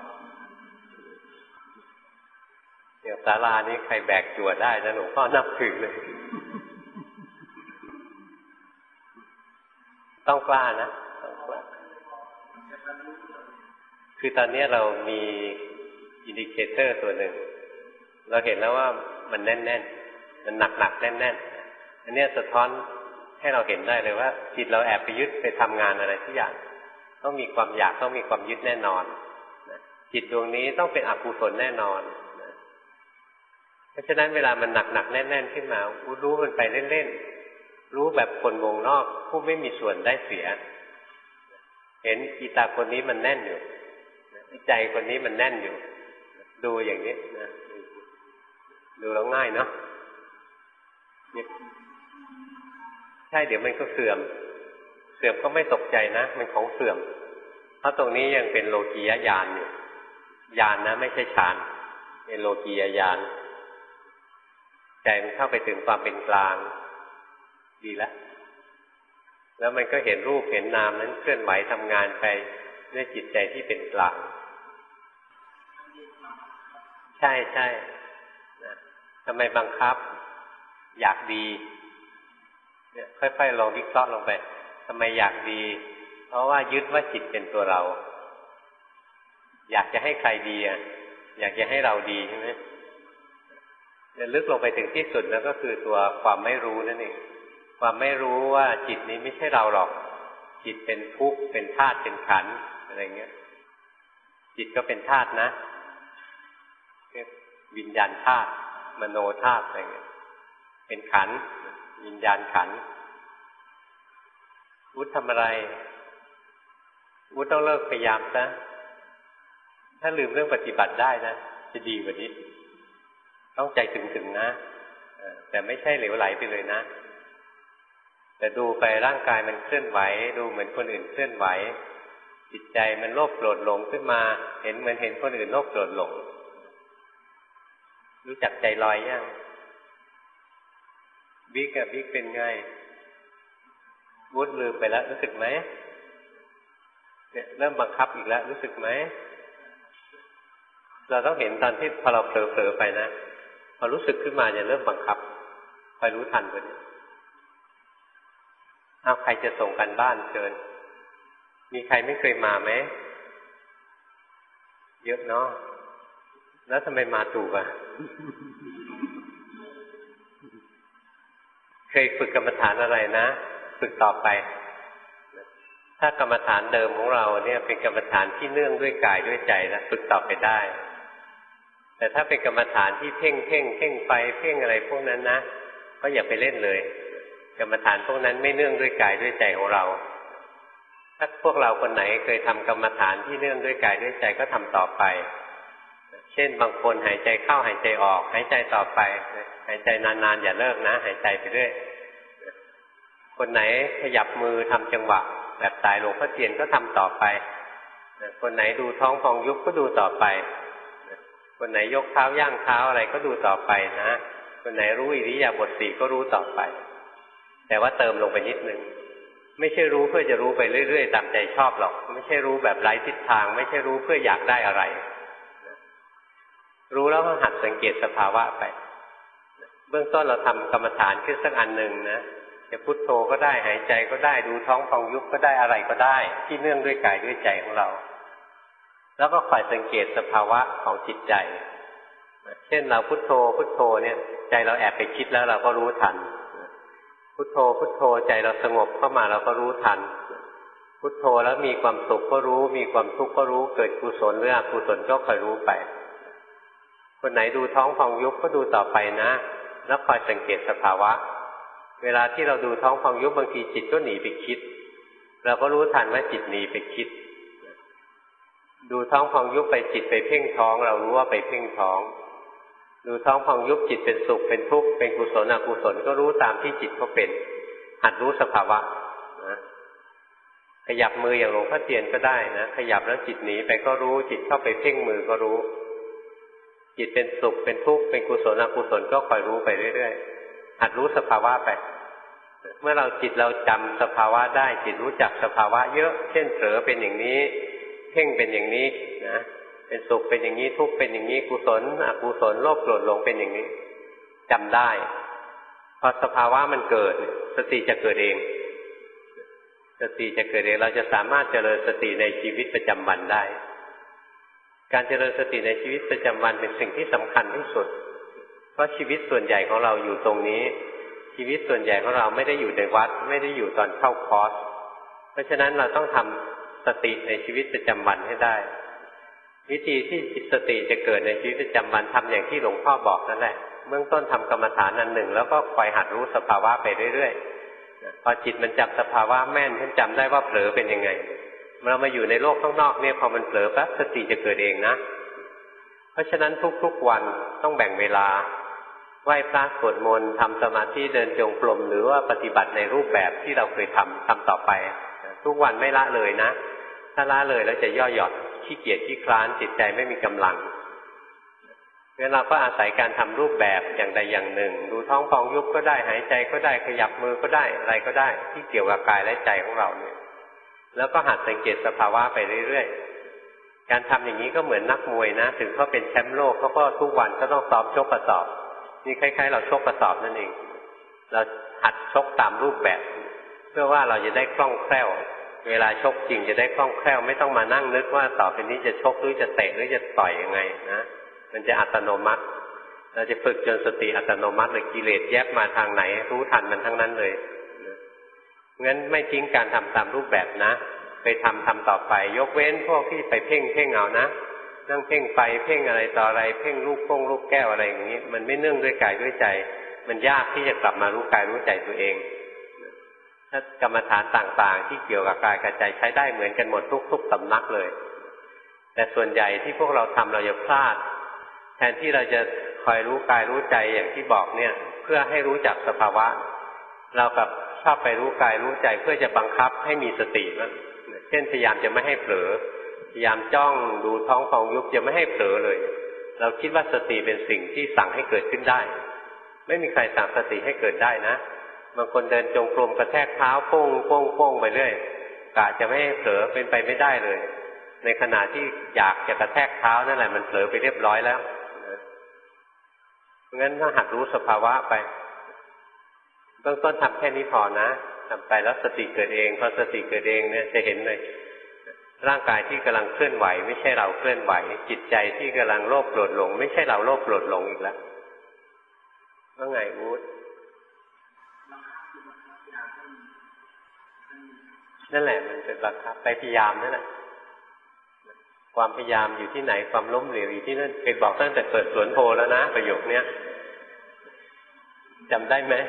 ๆเดี๋ยวศาลานี้ใครแบกจั่วได้นะหลวงพ่อนับถือเลยต้องกล้านะต้องกล้าคือตอนนี้เรามีอินดิเคเตอร์ตัวหนึ่งเราเห็นแล้วว่ามันแน่นๆมันหนักๆแน่นๆอันนี้สะท้อนให้เราเห็นได้เลยว่าจิตเราแอบไปยึดไปทำงานอะไรทุกอย่างต้องมีความอยากต้องมีความยึดแน่นอนจิตดวงนี้ต้องเป็นอกุศลแน่นอนเพราะฉะนั้นเวลามันหนักๆแน่นๆขึ้นมารู้มันไปเล่นๆรู้แบบคนวงนอกผู้ไม่มีส่วนได้เสียเห็นอีตาคนนี้มันแน่นอยู่ใจคนนี้มันแน่นอยู่ดูอย่างนี้นะดูแล้วง่ายเนาะใช่เดี๋ยวมันก็เสื่อมก็ไม่ตกใจนะมันของเสื่อมเพราะตรงนี้ยังเป็นโลกียญาณอยู่ญาณนะไม่ใช่ฌานเป็นโลกียญาณใจมันเข้าไปถึงความเป็นกลางดีแล้วมันก็เห็นรูปเห็นนามนั้นเคลื่อนไหวทำงานไปด้วยจิตใจที่เป็นกลางใช่นะทำไมบังคับอยากดีเนี่ยค่อยๆลองวิเคราะห์ลงไปทำไมอยากดีเพราะว่ายึดว่าจิตเป็นตัวเราอยากจะให้ใครดีอยากจะให้เราดีใช่ไหมเนี่ยลึกลงไปถึงที่สุดแล้วก็คือตัวความไม่รู้นั่นเองความไม่รู้ว่าจิตนี้ไม่ใช่เราหรอกจิตเป็นทุกข์เป็นธาตุเป็นขันธ์อะไรเงี้ยจิตก็เป็นธาตุนะวิญญาณธาตุมโนธาตุอะไรเงี้ยเป็นขันธ์วิญญาณขันธ์วุฒิทำอะไรวุฒิต้องเลิกพยายามซะถ้าลืมเรื่องปฏิบัติได้นะจะดีกว่านี้ต้องใจถึงๆนะแต่ไม่ใช่เหลวไหลไปเลยนะแต่ดูไปร่างกายมันเคลื่อนไหวดูเหมือนคนอื่นเคลื่อนไหวจิตใจมันโลภโกรธหลงขึ้นมาเห็นเหมือนเห็นคนอื่นโลภโกรธหลงรู้จักใจลอยยังบิ๊กเป็นไงวุฒิลืมไปแล้วรู้สึกไหมเนี่ยเริ่มบังคับอีกแล้วรู้สึกไหมเราต้องเห็นตอนที่พอเราเผลอๆไปนะพอรู้สึกขึ้นมาจะเริ่มบังคับคอยรู้ทันไปเนี่ยเอาใครจะส่งกันบ้านเชิญมีใครไม่เคยมาไหมเยอะเนาะแล้วทำไมมาถูกอ่ะ เคยฝึกกรรมฐานอะไรนะฝึกต่อไปถ้ากรรมฐานเดิมของเราเนี่ยเป็นกรรมฐานที่เนื่องด้วยกายด้วยใจนะฝึกต่อไปได้แต่ถ้าเป็นกรรมฐานที่เพ่งไฟเพ่งอะไรพวกนั้นนะก็อย่าไปเล่นเลยกรรมฐานพวกนั้นไม่เนื่องด้วยกายด้วยใจของเราถ้าพวกเราคนไหนเคยทำกรรมฐานที่เนื่องด้วยกายด้วยใจก็ทำต่อไปเช่นบางคนหายใจเข้าหายใจออกหายใจต่อไปหายใจนานๆอย่าเลิกนะหายใจไปเรื่อยคนไหนขยับมือทำจังหวะแบบสายหลวงพ่อเทียนก็ทำต่อไปคนไหนดูท้องพองยุบก็ดูต่อไปคนไหนยกเท้าย่างเท้าอะไรก็ดูต่อไปนะคนไหนรู้อิริยาบถสี่ก็รู้ต่อไปแต่ว่าเติมลงไปนิดนึงไม่ใช่รู้เพื่อจะรู้ไปเรื่อยๆตามใจชอบหรอกไม่ใช่รู้แบบไร้ทิศทางไม่ใช่รู้เพื่ออยากได้อะไรรู้แล้วก็หัดสังเกตสภาวะไปบื้องต้นเราทำกรรมฐานขึ้นสักอันหนึ่งนะจะพุทโธก็ได้หายใจก็ได้ดูท้องพองยุบก็ได้อะไรก็ได้ที่เนื่องด้วยกายด้วยใจของเราแล้วก็คอยสังเกตสภาวะของจิตใจเช่นเราพุทโธพุทโธเนี่ยใจเราแอบไปคิดแล้วเราก็รู้ทันพุทโธพุทโธใจเราสงบเข้ามาเราก็รู้ทันพุทโธแล้วมีความสุขก็รู้มีความทุกข์ก็รู้เกิดกุศลหรืออกุศลก็คอยรู้ไปคนไหนดูท้องพองยุบก็ดูต่อไปนะแล้วคอยสังเกตสภาวะเวลาที่เราดูท้องพองยุบบางทีจิตก็หนีไปคิดเราก็รู้ทันว่าจิตหนีไปคิดดูท้องพองยุบไปจิตไปเพ่งท้องเรารู้ว่าไปเพ่งท้องดูท้องพองยุบจิตเป็นสุขเป็นทุกข์เป็นกุศลอกุศลก็รู้ตามที่จิตเขาเป็นหัดรู้สภาวะนะขยับมืออย่างหลวงพ่อเทียนก็ได้นะขยับแล้วจิตหนีไปก็รู้จิตเข้าไปเพ่งมือก็รู้จิตเป็นสุขเป็นทุกข์เป็นกุศลอกุศลก็คอยรู้ไปเรื่อยๆหัดรู้สภาวะไปเมื่อจิตเราจำสภาวะได้จิตรู้จักสภาวะเยอะเช่นเผลอเป็นอย่างนี้เพ่งเป็นอย่างนี้นะเป็นสุขเป็นอย่างนี้ทุกข์เป็นอย่างนี้กุศลอกุศลโลภโกรธหลงเป็นอย่างนี้จำได้พอสภาวะมันเกิดสติจะเกิดเองสติจะเกิดเองเราจะสามารถเจริญสติในชีวิตประจำวันได้การเจริญสติในชีวิตประจำวันเป็นสิ่งที่สำคัญที่สุดเพราะชีวิตส่วนใหญ่ของเราอยู่ตรงนี้ชีวิตส่วนใหญ่ของเราไม่ได้อยู่ในวัดไม่ได้อยู่ตอนเข้าคอร์สเพราะฉะนั้นเราต้องทำสติในชีวิตประจำวันให้ได้วิธีที่สติจะเกิดในชีวิตประจำวันทำอย่างที่หลวงพ่อบอกนั่นแหละเบื้องต้นทำกรรมฐานอันหนึ่งแล้วก็คอยหัดรู้สภาวะไปเรื่อยๆพอจิตมันจับสภาวะแม่นฉันจำได้ว่าเผลอเป็นยังไงเรามาอยู่ในโลกข้างนอกเนี่ยพอมันเผลอปั๊บสติจะเกิดเองนะเพราะฉะนั้นทุกๆวันต้องแบ่งเวลาไหว้พระสวดมนต์ทำสมาธิเดินจงกรมหรือว่าปฏิบัติในรูปแบบที่เราเคยทำต่อไปทุกวันไม่ละเลยนะถ้าละเลยแล้วจะย่อหย่อนขี้เกียจขี้คลานจิตใจไม่มีกำลังงั้นเราก็อาศัยการทำรูปแบบอย่างใดอย่างหนึ่งดูท้องพองยุบก็ได้หายใจก็ได้ขยับมือก็ได้อะไรก็ได้ที่เกี่ยวกับกายและใจของเราเนี่ยแล้วก็หัดสังเกตสภาวะไปเรื่อยๆการทำอย่างนี้ก็เหมือนนักมวยนะถึงเขาเป็นแชมป์โลกเขาก็ทุกวันก็ต้องซ้อมชกกระสอบนี่คล้ายๆเราชกกระสอบนั่นเองเราหัดชกตามรูปแบบเพื่อว่าเราจะได้คล่องแคล่วเวลาชกจริงจะได้คล่องแคล่วไม่ต้องมานั่งนึกว่าต่อไปนี้จะชกหรือจะเตะหรือจะต่อยยังไงนะมันจะอัตโนมัติเราจะฝึกจนสติอัตโนมัติเลยกิเลสแยบมาทางไหนรู้ทันมันทั้งนั้นเลยงั้นไม่ทิ้งการทำตามรูปแบบนะไปทำต่อไปยกเว้นพวกที่ไปเพ่งเอานะนั่งเพ่งไฟเพ่งอะไรต่ออะไรเพ่งลูกแก้วอะไรอย่างนี้มันไม่เนื่องด้วยกายด้วยใจมันยากที่จะกลับมารู้กายรู้ใจตัวเองถ้ากรรมฐานต่างๆที่เกี่ยวกับกายกับใจใช้ได้เหมือนกันหมดทุกสำนักเลยแต่ส่วนใหญ่ที่พวกเราทำเราจะพลาดแทนที่เราจะคอยรู้กายรู้ใจอย่างที่บอกเนี่ยเพื่อให้รู้จักสภาวะเรากับชอบไปรู้กายรู้ใจเพื่อจะบังคับให้มีสตินั่นเช่นพยายามจะไม่ให้เผลอพยายามจ้องดูท้องพองยุบจะไม่ให้เผลอเลยเราคิดว่าสติเป็นสิ่งที่สั่งให้เกิดขึ้นได้ไม่มีใครสั่งสติให้เกิดได้นะบางคนเดินจงกรมกระแทกเท้าโป้งไปเรื่อยกะจะไม่ให้เผลอเป็นไปไม่ได้เลยในขณะที่อยากจะกระแทกเท้านั่นแหละมันเผลอไปเรียบร้อยแล้วเพราะงั้นถ้าหัดรู้สภาวะไปเบื้องต้นทำแค่นี้พอนะทำไปแล้วสติเกิดเองพอสติเกิดเองเนี่ยจะเห็นเลยร่างกายที่กำลังเคลื่อนไหวไม่ใช่เราเคลื่อนไหวจิตใจที่กำลังโลภโกรธหลงไม่ใช่เราโลภโกรธหลงอีกแล้วว่าไงวูดนั่นแหละมันเป็นบังคับไปพยายามนั่นแหละความพยายามอยู่ที่ไหนความล้มเหลวอยู่ที่นั่นเคยบอกตั้งแต่เปิดสวนโพแล้วนะประโยคเนี้ยจำได้ไหม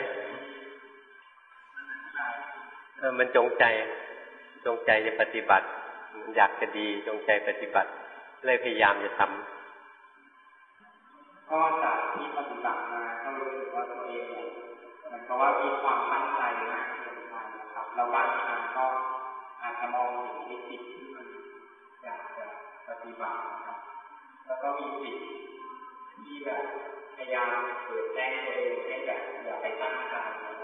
มันจงใจจะปฏิบัติอยากจะดีจงใจปฏิบัติเลยพยายามจะทำก็จากที่ปฏิบัติมาก็รู้สึกว่าตัวเองมันก็ว่ามีความมั่นใจมากเกินไปนะครับแล้วบางครั้งก็อาจจะมองเห็นในสิ่งที่มันอยากจะปฏิบัตินะครับแล้วก็มีสิ่งที่แบบพยายามเปิดแจ้งตัวเองให้แบบอย่าไปตั้งใจอะไร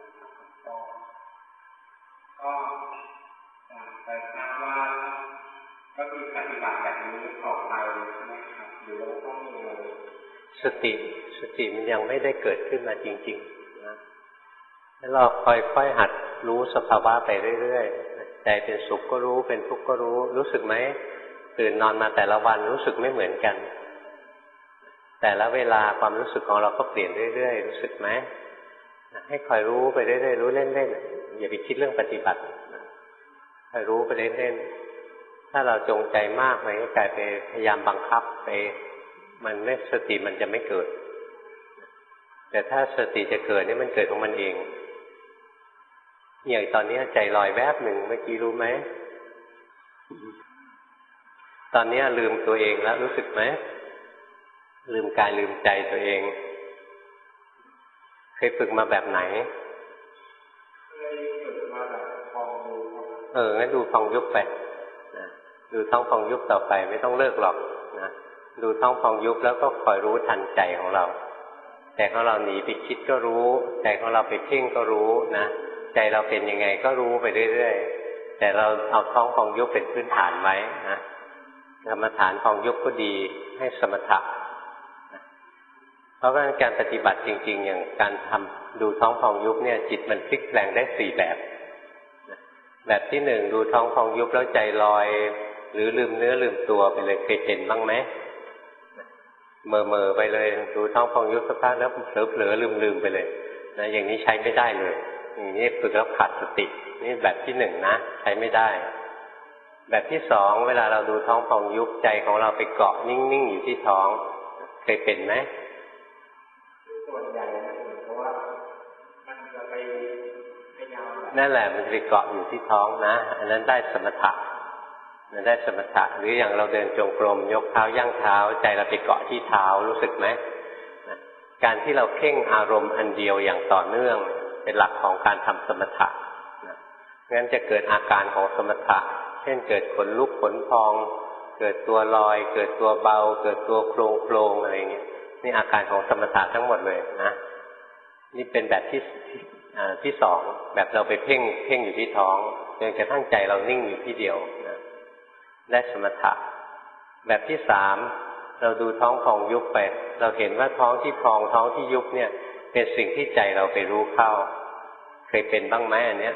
ก็แต่ถามว่าก็คือปฏิบัติแบบนี้ต่อไปใช่ไหมครับหรือว่าต้องมีสสติมันยังไม่ได้เกิดขึ้นมาจริงๆนะแล้วเราค่อยๆหัดรู้สภาวะไปเรื่อยๆใจเป็นสุขก็รู้เป็นทุกข์ก็รู้สึกไหมตื่นนอนมาแต่ละวันรู้สึกไม่เหมือนกันแต่ละเวลาความรู้สึกของเราก็เปลี่ยนเรื่อยๆรู้สึกไหมให้คอยรู้ไปเรื่อยๆรู้เล่นๆอย่าไปคิดเรื่องปฏิบัติคอยรู้ไปเล่นๆถ้าเราจงใจมากมันก็กลายไปพยายามบังคับไปมันไม่สติมันจะไม่เกิดแต่ถ้าสติจะเกิดนี่มันเกิดของมันเองอย่างตอนนี้ใจลอยแวบหนึ่งเมื่อกี้รู้ไหมตอนนี้ลืมตัวเองแล้วรู้สึกไหมลืมกายลืมใจตัวเองเคยฝึกมาแบบไหนเคยฝึกมาแบบพองยุบงั้นดูพองยุบไปนะดูท้องพองยุบต่อไปไม่ต้องเลิกหรอกนะดูท้องพองยุบแล้วก็คอยรู้ทันใจของเราใจของเราหนีไปคิดก็รู้ใจของเราไปเพ่งก็รู้นะใจเราเป็นยังไงก็รู้ไปเรื่อยๆแต่เราเอาท้องพองยุบเป็นพื้นฐานไว้นะกรรมฐานพองยุบก็ดีให้สมถะเพราะว่าการปฏิบัติจริงๆอย่างการทำดูท้องพองยุบเนี่ยจิตมันพลิกแปลงได้4แบบแบบที่1ดูท้องพองยุบแล้วใจลอยหรือลืมเนื้อลืมตัวไปเลยเคยเป็นบ้างไหมเม่อไปเลยดูท้องพองยุบสักพักแล้วเผลอลืมไปเลยนะอย่างนี้ใช้ไม่ได้เลยอย่างนี้ฝึกแล้วขาดสตินี่แบบที่1นะใช้ไม่ได้แบบที่2เวลาเราดูท้องพองยุบใจของเราไปเกาะนิ่งๆอยู่ที่ท้องเคยเป็นไหมส่วนใหญ่เพราะว่ามันจะไปพยายามนั่นแหละมันจะไปเกาะอยู่ที่ท้องนะอันนั้นได้สมถะมันได้สมถะหรืออย่างเราเดินจงกรมยกเท้าย่างเท้าใจเราไปเกาะที่เท้ารู้สึกไหมการที่เราเพ่งอารมณ์อันเดียวอย่างต่อเนื่องเป็นหลักของการทำสมถะงั้นจะเกิดอาการของสมถะเช่นเกิดขนลุกขนพองเกิดตัวลอยเกิดตัวเบาเกิดตัวโครงอะไรอย่างเงี้ยนี่อาการของสมถะทั้งหมดเลยนะนี่เป็นแบบที่2แบบเราไปเพ่งอยู่ที่ท้องจนกระทั่งใจเรานิ่งอยู่ที่เดียวนะได้สมถะแบบที่3เราดูท้องพองยุบไปเราเห็นว่าท้องที่พองท้องที่ยุบเนี่ยเป็นสิ่งที่ใจเราไปรู้เข้าเคยเป็นบ้างไหมอันเนี้ย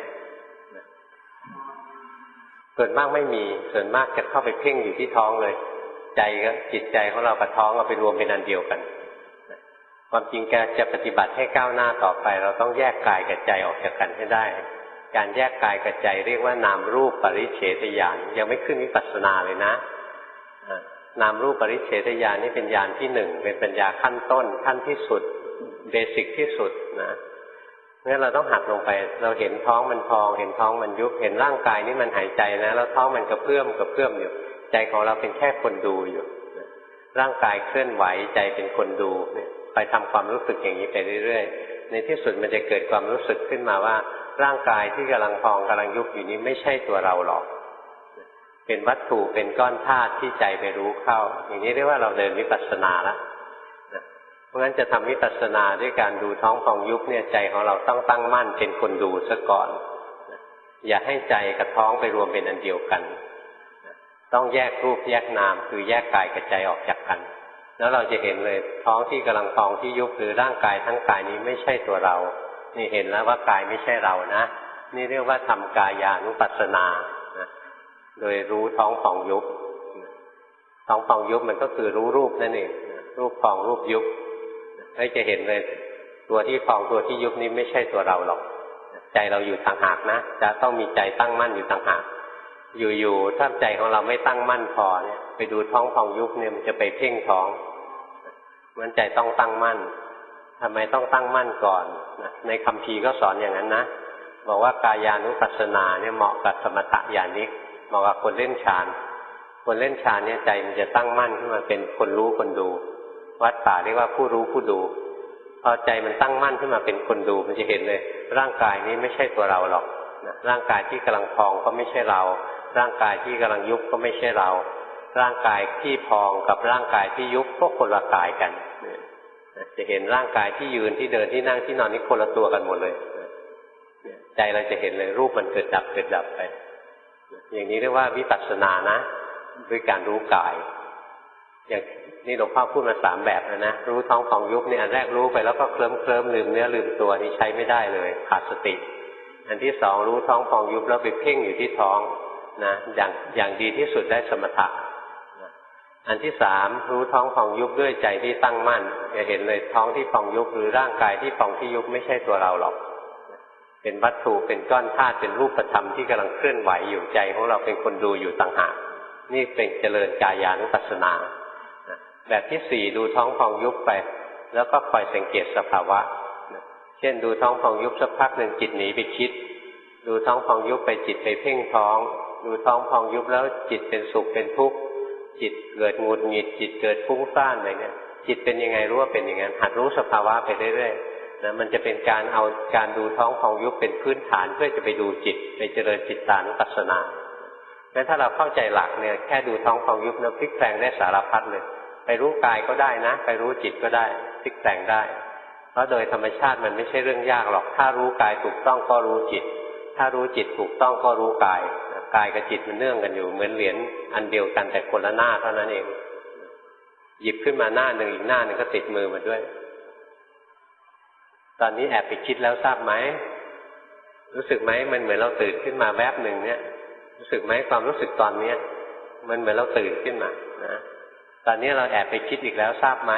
ส่วนมากไม่มีส่วนมากจะเข้าไปเพ่งอยู่ที่ท้องเลยใจก็จิตใจของเรากับท้องเอาไปรวมเป็นอันเดียวกันความจริงการจะปฏิบัติให้ก้าวหน้าต่อไปเราต้องแยกกายกับใจออกจากกันให้ได้การแยกกายกับใจเรียกว่านามรูปปริเฉทญาณยังไม่ขึ้นวิปัสสนาเลยนะนามรูปปริเฉทญาณนี่เป็นญาณที่1เป็นปัญญาขั้นต้นขั้นที่สุดเบสิกที่สุดนะงั้นเราต้องหักลงไปเราเห็นท้องมันพองเห็นท้องมันยุบเห็นร่างกายนี่มันหายใจนะแล้วท้องมันกระเพื่อมอยู่ใจของเราเป็นแค่คนดูอยู่ร่างกายเคลื่อนไหวใจเป็นคนดูเนี่ยไปทำความรู้สึกอย่างนี้ไปเรื่อยๆในที่สุดมันจะเกิดความรู้สึกขึ้นมาว่าร่างกายที่กำลังพองกำลังยุบอยู่นี้ไม่ใช่ตัวเราหรอกเป็นวัตถุเป็นก้อนธาตุที่ใจไปรู้เข้าอย่างนี้เรียกว่าเราเดินวิปัสสนาแล้วเพราะฉะนั้นจะทำวิปัสสนาด้วยการดูท้องพองยุบเนี่ยใจของเราต้องตั้งมั่นเป็นคนดูซะก่อนอย่าให้ใจกับท้องไปรวมเป็นอันเดียวกันต้องแยกรูปแยกนามคือแยกกายกับใจออกจากกันแล้วเราจะเห็นเลยท้องที่กำลังพองที่ยุบหรือร่างกายทั้งกายนี้ไม่ใช่ตัวเรานี่เห็นแล้วว่ากายไม่ใช่เรานะนี่เรียกว่าทำกายานุปัสสนาโดยรู้ท้องพองยุบท้องพองยุบมันก็คือรู้รูปนั่นเองรูปพองรูปยุบให้จะเห็นเลยตัวที่พองตัวที่ยุบนี้ไม่ใช่ตัวเราหรอกใจเราอยู่ต่างหากนะจะต้องมีใจตั้งมั่นอยู่ต่างหากอยู่ๆถ้าใจของเราไม่ตั้งมั่นพอเนี่ยไปดูท้องพองยุบเนี่ยมันจะไปเพ่งท้องมันใจต้องตั้งมั่นทำไมต้องตั้งมั่นก่อนในคัมภีร์ก็สอนอย่างนั้นนะบอกว่ากายานุปัสสนาเนี่ยเหมาะกับสมถะญาณิกเหมาะกับคนเล่นฌานคนเล่นฌานเนี่ยใจมันจะตั้งมั่นขึ้นมาเป็นคนรู้คนดูวัดป่าเรียกว่าผู้รู้ผู้ดูพอใจมันตั้งมั่นขึ้นมาเป็นคนดูมันจะเห็นเลยร่างกายนี้ไม่ใช่ตัวเราหรอกร่างกายที่กำลังพองก็ไม่ใช่เราร่างกายที่กำลังยุบก็ไม่ใช่เราร่างกายที่พองกับร่างกายที่ยุบก็คนละกายกันจะเห็นร่างกายที่ยืนที่เดินที่นั่งที่นอนนี่คนละตัวกันหมดเลยใจเราจะเห็นเลยรูปมันเกิดดับไปอย่างนี้เรียกว่าวิปัสสนานะด้วยการรู้กายอย่างนี่หลวงพ่อพูดมา3แบบนะรู้ท้องพองยุบเนี่ยอันแรกรู้ไปแล้วก็เคลิ้มลืมเนื้อลืมตัวนี่ใช้ไม่ได้เลยขาดสติอันที่2รู้ท้องพองยุบแล้วไปเพ่งอยู่ที่ท้องนะอย่างดีที่สุดได้สมถะอันที่3รู้ท้องพองยุบด้วยใจที่ตั้งมั่นจะเห็นเลยท้องที่พองยุบหรือร่างกายที่พองที่ยุบไม่ใช่ตัวเราหรอกเป็นวัตถุเป็นก้อนธาตุเป็นรูปธรรมที่กำลังเคลื่อนไหวอยู่ใจของเราเป็นคนดูอยู่ต่างหากนี่เป็นเจริญกายานุปัสสนาแบบที่4ดูท้องพองยุบไปแล้วก็คอยสังเกตสภาวะเช่นดูท้องพองยุบสักพักหนึ่งจิตหนีไปคิดดูท้องพองยุบไปจิตไปเพ่งท้องดูท้องพองยุบแล้วจิตเป็นสุขเป็นทุกข์จิตเกิดหงุดหงิดจิตเกิดฟุ้งซ่านอะไรเนี่ยจิตเป็นยังไงรู้ว่าเป็นอย่างนั้นหัดรู้สภาวะไปเรื่อยๆนะมันจะเป็นการเอาการดูท้องพองยุบเป็นพื้นฐานเพื่อจะไปดูจิตไปเจริญจิตตานุปัสสนางั้นถ้าเราเข้าใจหลักเนี่ยแค่ดูท้องพองยุบเนี่ยพลิกแปลงได้สารพัดเลยไปรู้กายก็ได้นะไปรู้จิตก็ได้พลิกแปลงได้เพราะโดยธรรมชาติมันไม่ใช่เรื่องยากหรอกถ้ารู้กายถูกต้องก็รู้จิตถ้ารู้จิตถูกต้องก็รู้กายกายกับจิตมันเนื่องกันอยู่เหมือนเหรียญอันเดียวกันแต่คนละหน้าเท่านั้นเองหยิบขึ้นมาหน้าหนึ่งอีกหน้าหนึ่งก็ติดมือมาด้วยตอนนี้แอบไปคิดแล้วทราบไหมรู้สึกไหมมันเหมือนเราตื่นขึ้นมาแวบหนึ่งเนี่ยรู้สึกไหมความรู้สึกตอนนี้มันเหมือนเราตื่นขึ้นมานะตอนนี้เราแอบไปคิดอีกแล้วทราบไหม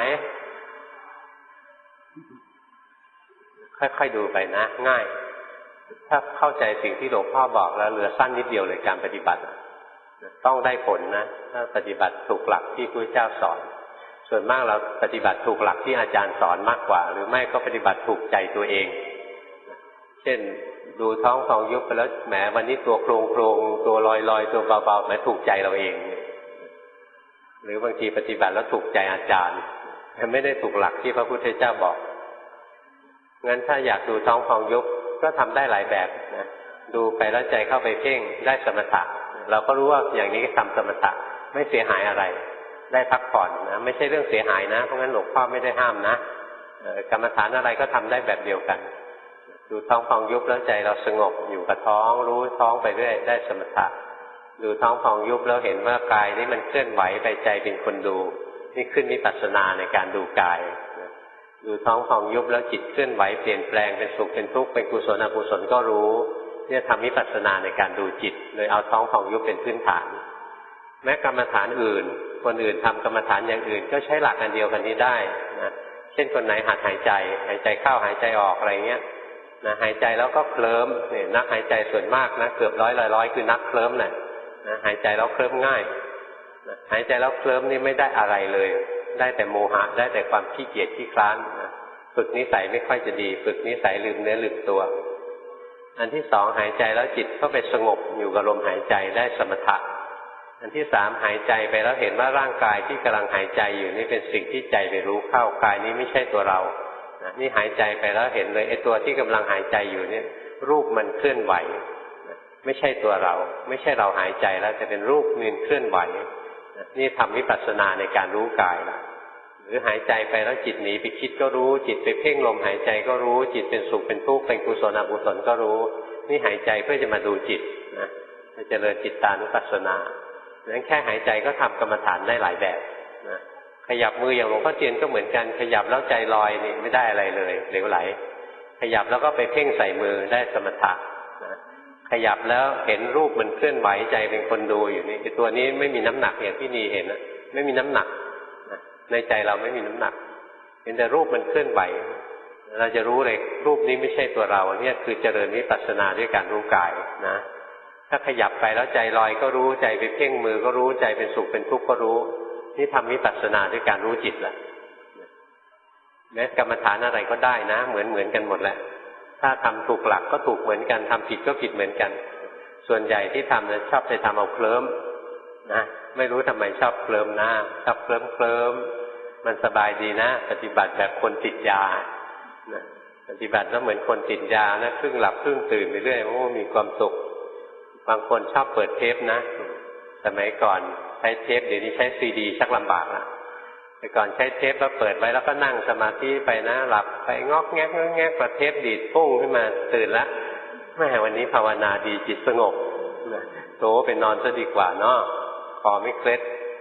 ค่อยๆดูไปนะง่ายถ้าเข้าใจสิ่งที่หลวงพ่อบอกแล้วเหลือสั้นนิดเดียวเลยการปฏิบัติต้องได้ผลนะถ้าปฏิบัติถูกหลักที่พระพุทธเจ้าสอนส่วนมากเราปฏิบัติถูกหลักที่อาจารย์สอนมากกว่าหรือไม่ก็ปฏิบัติถูกใจตัวเองเช่นดูท้องพองยุบไปแล้วแหมวันนี้ตัวโครงตัวลอยตัวเบาๆแหมถูกใจเราเองหรือบางทีปฏิบัติแล้วถูกใจอาจารย์ไม่ได้ถูกหลักที่พระพุทธเจ้าบอกงั้นถ้าอยากดูท้องพองยุบก็ทำได้หลายแบบนะดูไปแล้วใจเข้าไปเพ่งได้สมถะเราก็รู้ว่าอย่างนี้ก็ทำสมถะไม่เสียหายอะไรได้พักผ่อนนะไม่ใช่เรื่องเสียหายนะเพราะงั้นหลวงพ่อไม่ได้ห้ามนะกรรมฐานอะไรก็ทำได้แบบเดียวกันดูท้องพองยุบแล้วใจเราสงบอยู่กับท้องรู้ท้องไปเรื่อยได้สมถะดูท้องพองยุบแล้วเห็นว่ากายนี้มันเคลื่อนไหวไปใจเป็นคนดูนี่ขึ้นวิปัสสนาในการดูกายดูท้องพองยุบแล้วจิตเคลื่อนไหวเปลี่ยนแปลงเป็นสุขเป็นทุกข์เป็นกุศลอกุศลก็รู้เนี่ยทำวิปัสสนาในการดูจิตโดยเอาท้องพองยุบเป็นพื้นฐานแม้กรรมฐานอื่นคนอื่นทำกรรมฐานอย่างอื่นก็ใช้หลักอันเดียวกันนี้ได้นะเช่นคนไหนหัดหายใจเข้าหายใจออกอะไรเงี้ยนะหายใจแล้วก็เคลิ้มเนี่ยนักหายใจส่วนมากนะเกือบร้อยคือนักเคลิ้มนะหายใจแล้วเคลิ้มง่ายหายใจแล้วเคลิ้มนี่ไม่ได้อะไรเลยได้แต่โมหะได้แต่ความขี้เกียจขี้คร้านฝึกนิสัยไม่ค่อยจะดีฝึกนิสัยลืมเนื้อลืมตัวอันที่2หายใจแล้วจิตก็ไปสงบอยู่กับลมหายใจได้สมถะอันที่3หายใจไปแล้วเห็นว่าร่างกายที่กำลังหายใจอยู่นี่เป็นสิ่งที่ใจไปรู้เข้ากายนี้ไม่ใช่ตัวเรานี่หายใจไปแล้วเห็นเลยไอ้ตัวที่กำลังหายใจอยู่เนี่ยรูปมันเคลื่อนไหวไม่ใช่ตัวเราไม่ใช่เราหายใจแล้วแต่เป็นรูปมันเคลื่อนไหวนี่ทำวิปัสสนาในการรู้กายละหรือหายใจไปแล้วจิตหนีไปคิดก็รู้จิตไปเพ่งลมหายใจก็รู้จิตเป็นสุขเป็นทุกข์เป็นกุศลอกุศลก็รู้นี่หายใจเพื่อจะมาดูจิตนะจะเจริญจิตตานุปัสสนางั้นแค่หายใจก็ทำกรรมฐานได้หลายแบบนะขยับมืออย่างหลวงพ่อเทียนก็เหมือนกันขยับแล้วใจลอยนี่ไม่ได้อะไรเลยเหลวไหลขยับแล้วก็ไปเพ่งใส่มือได้สมถะนะขยับแล้วเห็นรูปมันเคลื่อนไหวใจเป็นคนดูอยู่นี่ตัวนี้ไม่มีน้ำหนักอย่างที่นีเห็นนะไม่มีน้ำหนักในใจเราไม่มีน้ำหนักเห็นแต่รูปมันเคลื่อนไหวเราจะรู้เลยรูปนี้ไม่ใช่ตัวเราเนี่ยคือเจริญวิปัสสนาด้วยการรู้กายนะถ้าขยับไปแล้วใจลอยก็รู้ใจไปเพ่งมือก็รู้ใจเป็นสุขเป็นทุกข์ก็รู้นี่ทำวิปัสสนาด้วยการรู้จิตแหละแม้กรรมฐานอะไรก็ได้นะเหมือนกันหมดแหละถ้าทำถูกหลักก็ถูกเหมือนกันทำผิดก็ผิดเหมือนกันส่วนใหญ่ที่ทำนะชอบไปทำเอาเคลิ้มนะไม่รู้ทำไมชอบเคลิ้มหน้าชอบเคลิ้มมันสบายดีนะปฏิบัติแบบคนติดยานะปฏิบัติแล้วเหมือนคนติดยานะครึ่งหลับครึ่งตื่นไปเรื่อยโอ้มีความสุขบางคนชอบเปิดเทปนะสมัยก่อนใช้เทปเดี๋ยวนี้ใช้ซีดีชักลำบากละแต่ก่อนใช้เทปแล้วเปิดไว้แล้วก็นั่งสมาธิไปนะหลับไปงอกแงกกระเทปดีดปุ้งขึ้นมาตื่นละแม่วันนี้ภาวนาดีจิตสงบโตไปนอนซะดีกว่าเนาะคอไม่เคล็ดแ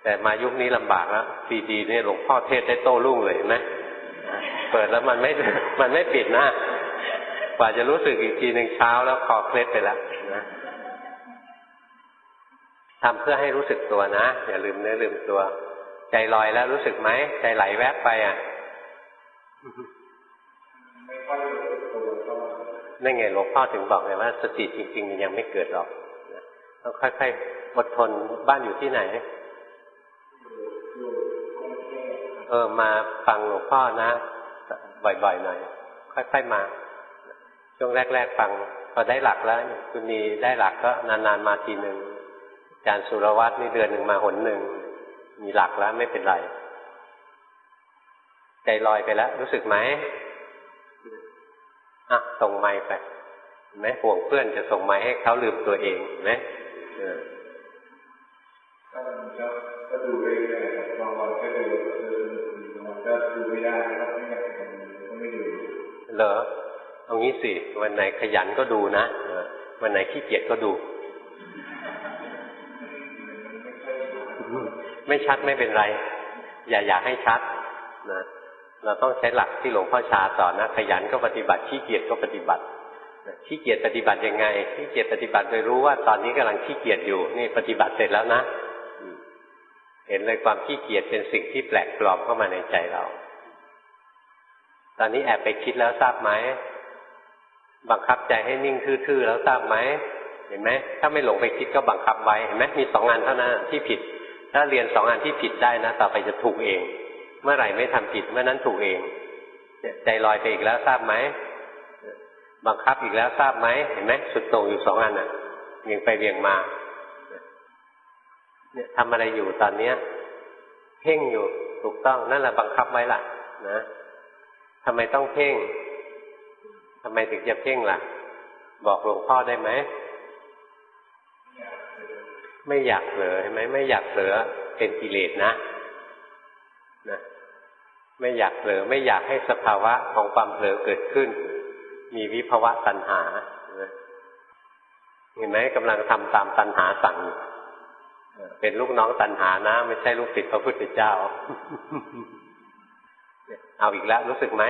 แต่มายุคนี้ลำบากแล้วซีดีเนี่ยหลวงพ่อเทศได้โต้รุ่งเลยเห็นไหมเปิดแล้วมันไม่ปิดนะกว่าจะรู้สึกอีกทีหนึ่งเช้าแล้วคอเคล็ดไปแล้วนะทำเพื่อให้รู้สึกตัวนะอย่าลืมเนื้อลืมตัวใจลอยแล้วรู้สึกไหมใจไหลแวบไปอ่ะไม่ค่อยรู้สึกตัวก็นั่นไงหลวงพ่อถึงบอกไงว่าสติจริงๆมันยังไม่เกิดหรอกต้องค่อยๆอดทนบ้านอยู่ที่ไหนมาฟังหลวงพ่อนะบ่อยๆหน่อยค่อยๆมาช่วงแรกๆฟังพอได้หลักแล้วคุณมีได้หลักก็นานๆมาทีหนึ่งอาจารย์สุรวัตรนี่เดือนหนึ่งมาหนหนึ่งมีหลักแล้วไม่เป็นไรใจลอยไปแล้วรู้สึกไหมส่งไมค์ไปเห็นไหมห่วงเพื่อนจะส่งไมค์ให้เขาลืมตัวเองเห็นไหมก็ดูเรื่อยๆครับบางวันก็ดูบางวันก็ดูไม่ได้ครับไม่อยากจะดูก็ไม่ดูเหรอเอางี้สิวันไหนขยันก็ดูนะวันไหนขี้เกียจก็ดูไม่ชัดไม่เป็นไรอย่าให้ชัดนะเราต้องใช้หลักที่หลวงพ่อชาสอนนะขยันก็ปฏิบัติขี้เกียจก็ปฏิบัติขี้เกียจปฏิบัติยังไงขี้เกียจปฏิบัติโดยรู้ว่าตอนนี้กำลังขี้เกียจอยู่นี่ปฏิบัติเสร็จแล้วนะเห็นเลยความขี้เกียจเป็นสิ่งที่แปลกปลอมเข้ามาในใจเราตอนนี้แอบไปคิดแล้วทราบไหมบังคับใจให้นิ่งทื่อๆแล้วทราบไหมเห็นไหมถ้าไม่หลงไปคิดก็บังคับไว้เห็นไหมมี2 อันเท่านั้นที่ผิดถ้าเรียน2 อันที่ผิดได้นะต่อไปจะถูกเองเมื่อไหร่ไม่ทำผิดเมื่อนั้นถูกเองใจลอยไปอีกแล้วทราบไหมบังคับอีกแล้วทราบไหมเห็นไหมสุดโต่งอยู่2 อันเวียงไปเวียงมาเนี่ยทำอะไรอยู่ตอนเนี้ยเพ่งอยู่ถูกต้องนั่นแหละบังคับไว้ล่ะนะทำไมต้องเพ่งทำไมถึงจะเพ่งล่ะบอกหลวงพ่อได้ไหมไม่อยากเผลอใช่ไหมไม่อยากเผลอเป็นกิเลสนะไม่อยากเผลอไม่อยากให้สภาวะของความเผลอเกิดขึ้นมีวิภวะตัณหาเห็นไหมกำลังทำตามตัณหาสั่งเป็นลูกน้องตัณหานะไม่ใช่ลูกศิษย์พระพุทธเจ้าเอาอีกแล้วรู้สึกไหม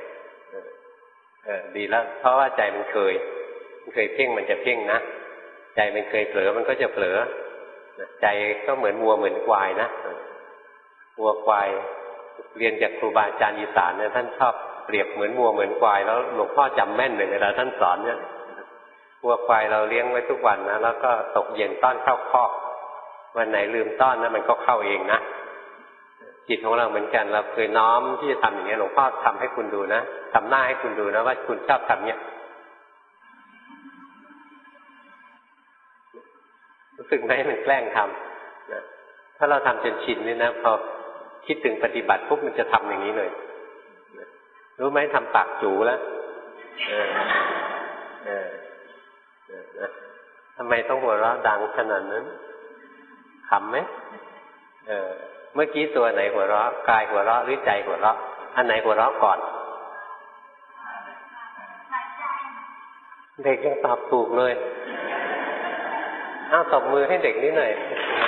ดีแล้วเพราะว่าใจมันเคยเพ่งมันจะเพ่งนะใจมันเคยเผลอมันก็จะเผลอใจก็เหมือนวัวเหมือนควายนะวัวควายเรียนจากครูบาอาจารย์อีสานเนี่ยท่านชอบเปรียบเหมือนวัวเหมือนควายแล้วหลวงพ่อจำแม่นเลยเวลาท่านสอนเนี่ยวัวควายเราเลี้ยงไว้ทุกวันนะแล้วก็ตกเย็นต้อนเข้าคอกวันไหนลืมต้อนนะมันก็เข้าเองนะจิตของเราเหมือนกันเราเคยน้อมที่จะทำอย่างนี้หลวงพ่อทำให้คุณดูนะทำหน้าให้คุณดูนะว่าคุณชอบทำเนี้ยรู้สึกไหมมันแกล้งทำนะถ้าเราทำจนชินนี่นะพอคิดถึงปฏิบัติปุ๊บมันจะทำอย่างนี้เลยรู้ไหมทำปากจู๋แล้วทำไมต้องหัวเราะดังขนาดนั้นขำไหมเมื่อกี้ตัวไหนหัวเราะกายหัวเราะหรือใจหัวเราะอันไหนหัวเราะก่อนเด็กยังตอบถูกเลยตบมือให้เด็กนิดหน่อย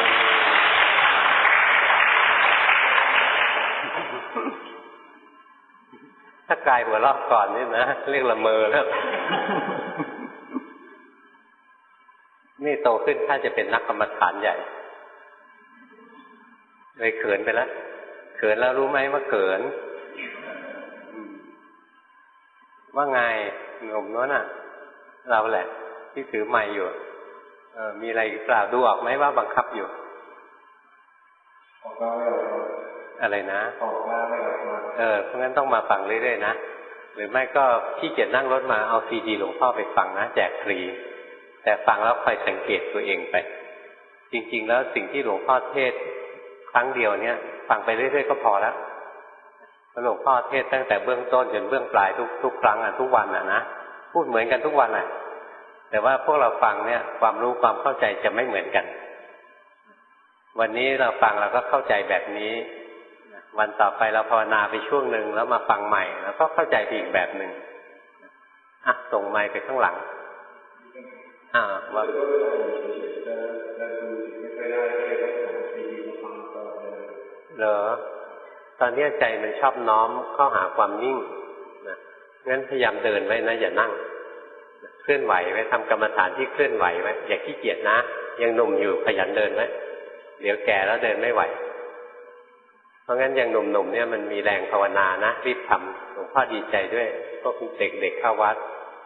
ถ้ากายหัวเราะก่อนนี่นะเรียกละเมอแล้วนี่โตขึ้นถ้าจะเป็นนักกรรมฐานใหญ่เลยเขินไปแล้วเขินแล้วรู้ไหมว่าเขินว่าไงหนุ่มน้นน่ะเราแหละที่ถือไมค์อยู่มีอะไรกล่าวดูออกไหมว่าบังคับอยู่อะไรนะเพราะงั้นต้องมาฟังเรื่อยๆนะหรือไม่ก็ขี้เกียจนั่งรถมาเอาซีดีหลวงพ่อไปฟังนะแจกฟรีแต่ฟังแล้วคอยสังเกตตัวเองไปจริงๆแล้วสิ่งที่หลวงพ่อเทศครั้งเดียวเนี้ยฟังไปเรื่อยๆก็พอแล้วหลวงพ่อเทศตั้งแต่เบื้องต้นจนเบื้องปลายทุกครั้งทุกวันนะพูดเหมือนกันทุกวันแต่ว่าพวกเราฟังเนี่ยความรู้ความเข้าใจจะไม่เหมือนกันวันนี้เราฟังเราก็เข้าใจแบบนี้วันต่อไปเราภาวนาไปช่วงหนึ่งแล้วมาฟังใหม่แล้วก็เข้าใจอีกแบบหนึ่งส่งไมค์ไปข้างหลังว่าเหรอตอนนี้ใจมันชอบน้อมเข้าหาความนิ่งนะงั้นพยายามเดินไว้นะอย่านั่งเคลื่อนไหวไว้ทำกรรมฐานที่เคลื่อนไหวไว้อย่าขี้เกียจนะยังหนุ่มอยู่ขยันเดินไว้เดี๋ยวแก่แล้วเดินไม่ไหวเพราะงั้นยังหนุ่มๆเนี่ยมันมีแรงภาวนานะรีบทำหลวงพ่อดีใจด้วยพวกเด็กๆเข้าวัด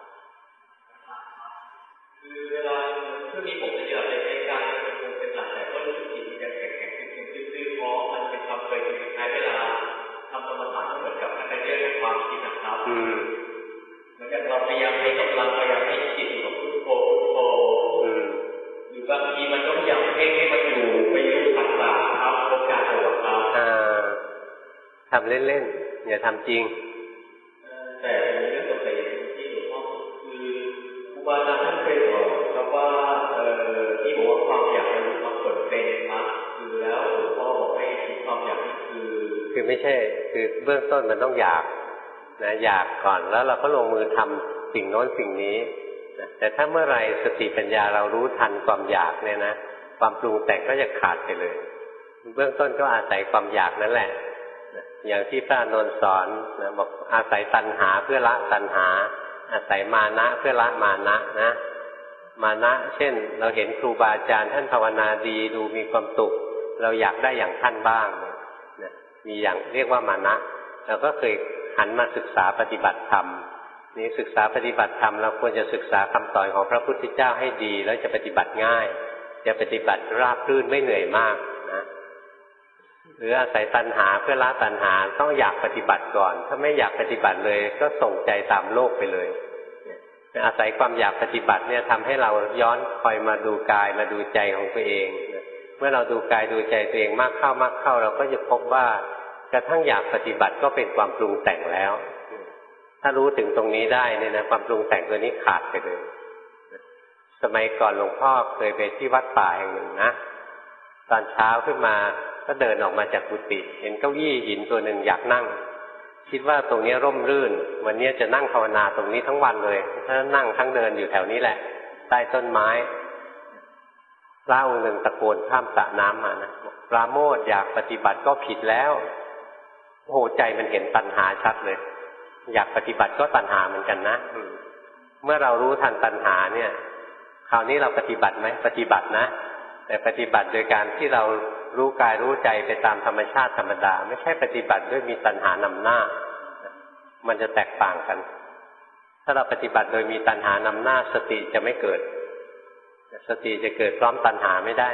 คือเวลาช่วงนี้ผมจะอยากในการเป็นหลักแต่ก็รู้สึกจิตยังแข็งๆซื่อๆเพราะมันเป็นความเคยชินใช้เวลาทำกรรมฐานเหมือนกับมันเรื่องความคิดนะครับเหมือนกับเราพยายามให้กำลังพยายามให้จิตกับพุทโธหรือบางทีมันก็พยายามให้มันอยู่ไปรู้ต่างๆครับโอกาสของเราทำเล่นๆอย่าทำจริงแต่ในเรื่องกับใจที่หลวงพ่อคือครูบาอาจารย์ท่านเคยบอกครับว่าที่บอกว่าความอยากมันมีความเปิดเป็นครับคือแล้วหลวงพ่อบอกให้ความอยากนี่คือไม่ใช่คือเบื้องต้นมันต้องอยากนะอยากก่อนแล้วเราก็ลงมือทำสิ่งโน้นสิ่งนี้แต่ถ้าเมื่อไรสติปัญญาเรารู้ทันความอยากเนี่ยนะความปรุงแต่งก็จะขาดไปเลยเบื้องต้นก็อาศัยความอยากนั่นแหละอย่างที่พระอานนท์สอนนะบอกอาศัยตัณหาเพื่อละตัณหาอาศัยมานะเพื่อละมานะนะมานะเช่นเราเห็นครูบาอาจารย์ท่านภาวนาดีดูมีความสุขเราอยากได้อย่างท่านบ้างนะมีอย่างเรียกว่ามานะเราก็เคยหันมาศึกษาปฏิบัติธรรมนี่ศึกษาปฏิบัติธรรมเราควรจะศึกษาคำสอนของพระพุทธเจ้าให้ดีแล้วจะปฏิบัติง่ายจะปฏิบัติราบรื่นไม่เหนื่อยมากนะหรืออาศัยตัณหาเพื่อละตัณหาต้องอยากปฏิบัติก่อนถ้าไม่อยากปฏิบัติเลยก็ส่งใจตามโลกไปเลยอาศัยความอยากปฏิบัติเนี่ยทำให้เราย้อนคอยมาดูกายมาดูใจของตัวเองเมื่อเราดูกายดูใจตัวเองมากเข้าเราก็จะพบว่ากระทั่งอยากปฏิบัติก็เป็นความปรุงแต่งแล้วถ้ารู้ถึงตรงนี้ได้เนี่ยนะความปรุงแต่งตัวนี้ขาดไปเลยสมัยก่อนหลวงพ่อเคยไปที่วัดป่าแห่งหนึ่งนะตอนเช้าขึ้นมาก็เดินออกมาจากกุฏิเห็นเก้าอี้หินตัวหนึ่งอยากนั่งคิดว่าตรงนี้ร่มรื่นวันนี้จะนั่งภาวนาตรงนี้ทั้งวันเลยถ้านั่งทั้งเดินอยู่แถวนี้แหละใต้ต้นไม้พระองค์หนึ่งตะโกนข้ามสระน้ำมานะปราโมทย์อยากปฏิบัติก็ผิดแล้วโอ้โหใจมันเห็นตัณหาชัดเลยอยากปฏิบัติก็ตัณหาเหมือนกันนะเมื่อเรารู้ทันตัณหาเนี่ยคราวนี้เราปฏิบัติไหมปฏิบัตินะแต่ปฏิบัติโดยการที่เรารู้กายรู้ใจไปตามธรรมชาติธรรมดาไม่ใช่ปฏิบัติด้วยมีตัณหานำหน้ามันจะแตกต่างกันถ้าเราปฏิบัติโดยมีตัณหานำหน้าสติจะไม่เกิดสติจะเกิดพร้อมตัณหาไม่ได้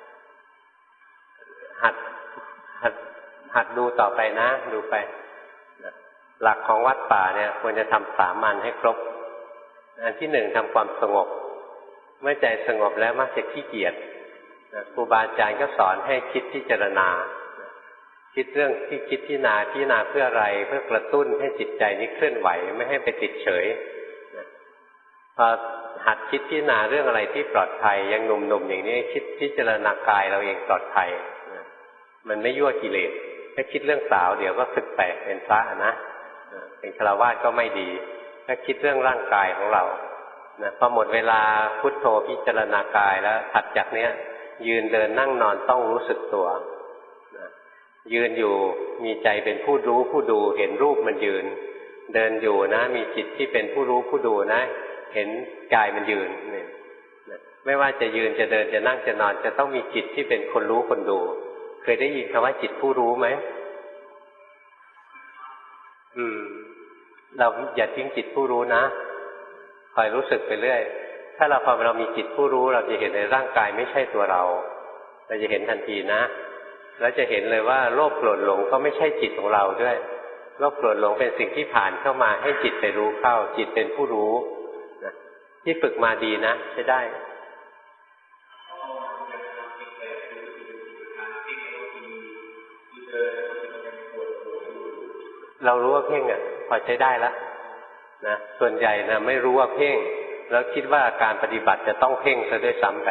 หัดดูต่อไปนะดูไปหลักของวัดป่าเนี่ยควรจะทำสามัญให้ครบอันที่หนึ่งทำความสงบเมื่อใจสงบแล้วมักจะขี้เกียจครูบาอาจารย์ก็สอนให้คิดพิจารณาคิดเรื่องที่คิดพิจารณาเพื่ออะไรเพื่อกระตุ้นให้จิตใจนี้เคลื่อนไหวไม่ให้ไปติดเฉยพอหัดคิดพิจารณาเรื่องอะไรที่ปลอดภัยยังหนุ่มๆอย่างนี้คิดพิจารณากายเราเองปลอดภัยมันไม่ยั่วกิเลสถ้าคิดเรื่องสาวเดี๋ยวก็สึกแตกเป็นพระนะเป็นฆราวาสก็ไม่ดีถ้าคิดเรื่องร่างกายของเราพอหมดเวลาพุทโธพิจารณากายแล้วถัดจากเนี้ยยืนเดินนั่งนอนต้องรู้สึกตัวยืนอยู่มีใจเป็นผู้รู้ผู้ดูเห็นรูปมันยืนเดินอยู่นะมีจิตที่เป็นผู้รู้ผู้ดูนะเห็นกายมันยืนเนี่ยไม่ว่าจะยืนจะเดินจะนั่งจะนอนจะต้องมีจิตที่เป็นคนรู้คนดูเคยได้ยินคำว่าจิตผู้รู้ไหมเราอย่าทิ้งจิตผู้รู้นะคอยรู้สึกไปเรื่อยถ้าพอเรามีจิตผู้รู้เราจะเห็นในร่างกายไม่ใช่ตัวเราจะเห็นทันทีนะแล้วจะเห็นเลยว่าโลภโกรธหลงก็ไม่ใช่จิตของเราด้วยโลภโกรธหลงเป็นสิ่งที่ผ่านเข้ามาให้จิตไปรู้เข้าจิตเป็นผู้รู้ที่ฝึกมาดีนะใช้ได้เรารู้ว่าเพ่งพอใช้ได้แล้วนะส่วนใหญ่นะไม่รู้ว่าเพ่งแล้วคิดว่าการปฏิบัติจะต้องเพ่งซะด้วยซ้ำไป